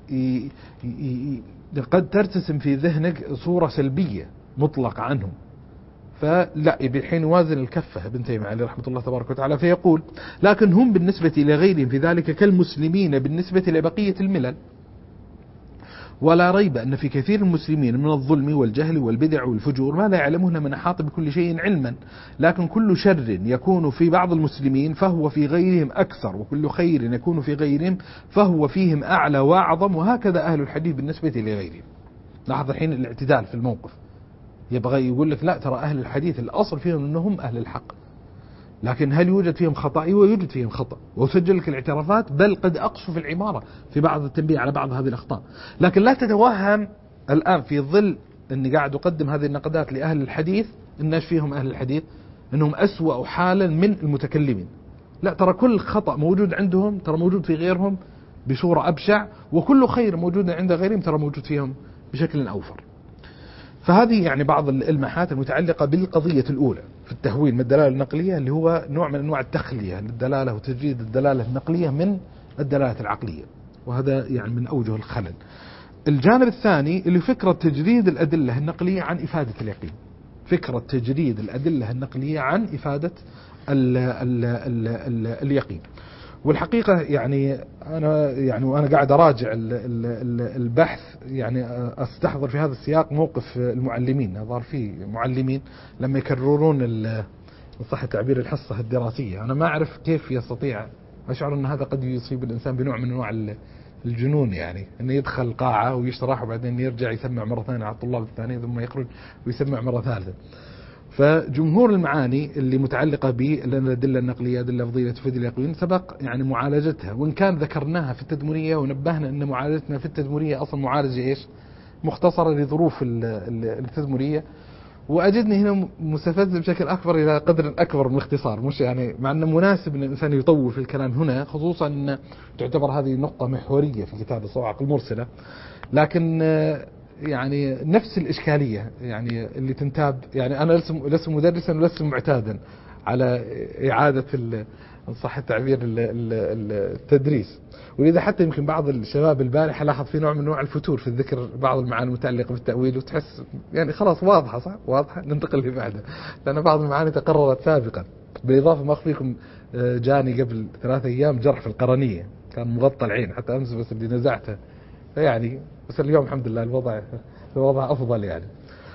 قد ترتسم في ذهنك صورة سلبية مطلقة عنهم، فلا بحين يوازن الكفة ابن تيمية عليه رحمة الله تبارك وتعالى فيقول لكن هم بالنسبة إلى غيرهم في ذلك كالمسلمين بالنسبة لبقية الملل، ولا ريب أن في كثير من المسلمين من الظلم والجهل والبدع والفجور ما لا يعلمون من أحاط بكل شيء علما، لكن كل شر يكون في بعض المسلمين فهو في غيرهم أكثر، وكل خير يكون في غيرهم فهو فيهم أعلى وأعظم، وهكذا أهل الحديث بالنسبة لغيرهم. لاحظ الحين الاعتدال في الموقف، يبغى يقول لك لا ترى أهل الحديث الأصل فيهم أنهم أهل الحق، لكن هل يوجد فيهم خطأ؟ ويوجد فيهم خطأ، وسجل لك الاعترافات، بل قد أقصوا في العبارة في بعض التنبيه على بعض هذه الأخطاء. لكن لا تتوهم الآن في ظل أني قاعد أقدم هذه النقدات لأهل الحديث الناس فيهم أهل الحديث أنهم أسوأ حالا من المتكلمين. لا، ترى كل خطأ موجود عندهم ترى موجود في غيرهم بصورة أبشع، وكل خير موجود عند غيرهم ترى موجود فيهم بشكل أوفر. فهذه يعني بعض الإلماحات المتعلقة بالقضية الأولى في التهويل من الدلالة النقلية، اللي هو نوع من أنواع التخلية للدلالة وتجريد الدلالة النقلية من الدلالة العقلية، وهذا يعني من أوجه الخلل. الجانب الثاني اللي فكرة تجريد الأدلة النقلية عن إفادة اليقين، فكرة تجريد الأدلة النقلية عن إفادة اليقين. والحقيقة يعني وأنا قاعد أراجع البحث يعني أستحضر في هذا السياق موقف المعلمين. ظهر فيه معلمين لما يكررون صح تعبير الحصة الدراسية، أنا ما أعرف كيف يستطيع، أشعر أن هذا قد يصيب الإنسان بنوع من أنواع الجنون، يعني أنه يدخل قاعة ويشرح وبعدين يرجع يسمع مرة ثانية على الطلاب الثانيين ثم يخرج ويسمع مرة ثالثة. فجمهور المعاني اللي متعلقة بالأدلة النقلية أدلة لفظية تفيد اليقين سبق يعني معالجتها، وإن كان ذكرناها في التدمرية ونبهنا أن معالجتنا في التدمرية أصلا معالجة إيش مختصرة لظروف التدمرية، وأجدني هنا مستفز بشكل أكبر إلى قدر أكبر من الاختصار، مش يعني مع أنه مناسب أن الإنسان يطول في الكلام هنا، خصوصا أن تعتبر هذه نقطة محورية في كتاب الصواعق المرسلة، لكن يعني نفس الإشكالية يعني اللي تنتاب. يعني أنا لست مدرسا ولست معتادا على إعادة إن صح التعبير التدريس، ولذا حتى يمكن بعض الشباب البارحة لاحظ في نوع من أنواع الفتور في الذكر بعض المعاني المتعلقة بالتأويل، وتحس يعني خلاص واضحة، صح واضحة ننتقل لبعدها، لأن بعض المعاني تقررت سابقا. بالإضافة ما أخفيكم جاني قبل 3 أيام جرح في القرنية، كان مغطى العين حتى أمس بس اللي نزعته، يعني بس اليوم الحمد لله الوضع أفضل يعني.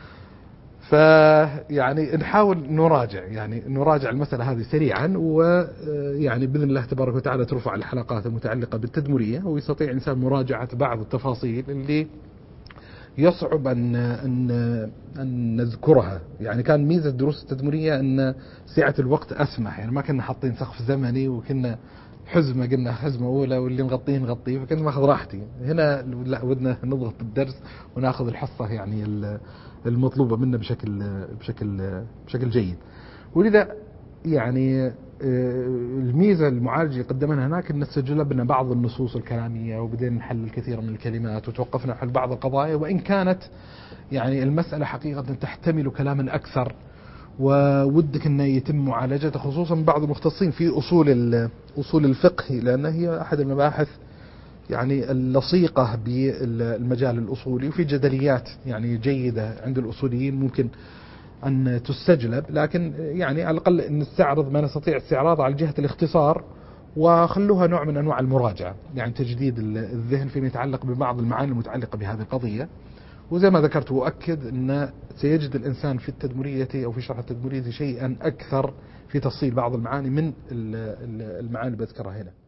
فيعني نحاول نراجع المسألة هذه سريعا، ويعني بإذن الله تبارك وتعالى ترفع الحلقات المتعلقة بالتدمرية، ويستطيع إنسان مراجعة بعض التفاصيل اللي يصعب أن نذكرها. يعني كان ميزة دروس التدمرية أن سعة الوقت أسمح، يعني ما كنا حاطين سقف زمني وكنا قلنا حزمة أولى واللي نغطيه، فكنت ماخذ راحتي. هنا لا، ودنا نضغط الدرس وناخذ الحصة يعني المطلوبة منا بشكل جيد. ولذا يعني الميزة المعالجة اللي قدمنا هناك أن استجلبنا بعض النصوص الكلامية وبدينا نحل الكثير من الكلمات وتوقفنا حل بعض القضايا، وإن كانت يعني المسألة حقيقة تحتمل كلاما أكثر وودك أنه يتم معالجته، خصوصا بعض المختصين في أصول الفقه، لأن هي أحد المباحث يعني اللصيقة بالمجال الأصولي، وفي جدليات يعني جيدة عند الأصوليين ممكن أن تستجلب، لكن يعني على الأقل نستعرض ما نستطيع استعراضه على جهة الاختصار، وخلوها نوع من أنواع المراجعة، يعني تجديد الذهن فيما يتعلق ببعض المعاني المتعلقة بهذه القضية. وزي ما ذكرت وأكد أن سيجد الإنسان في التدمرية أو في شرح التدمرية شيئا أكثر في تفصيل بعض المعاني من المعاني اللي بذكرها هنا.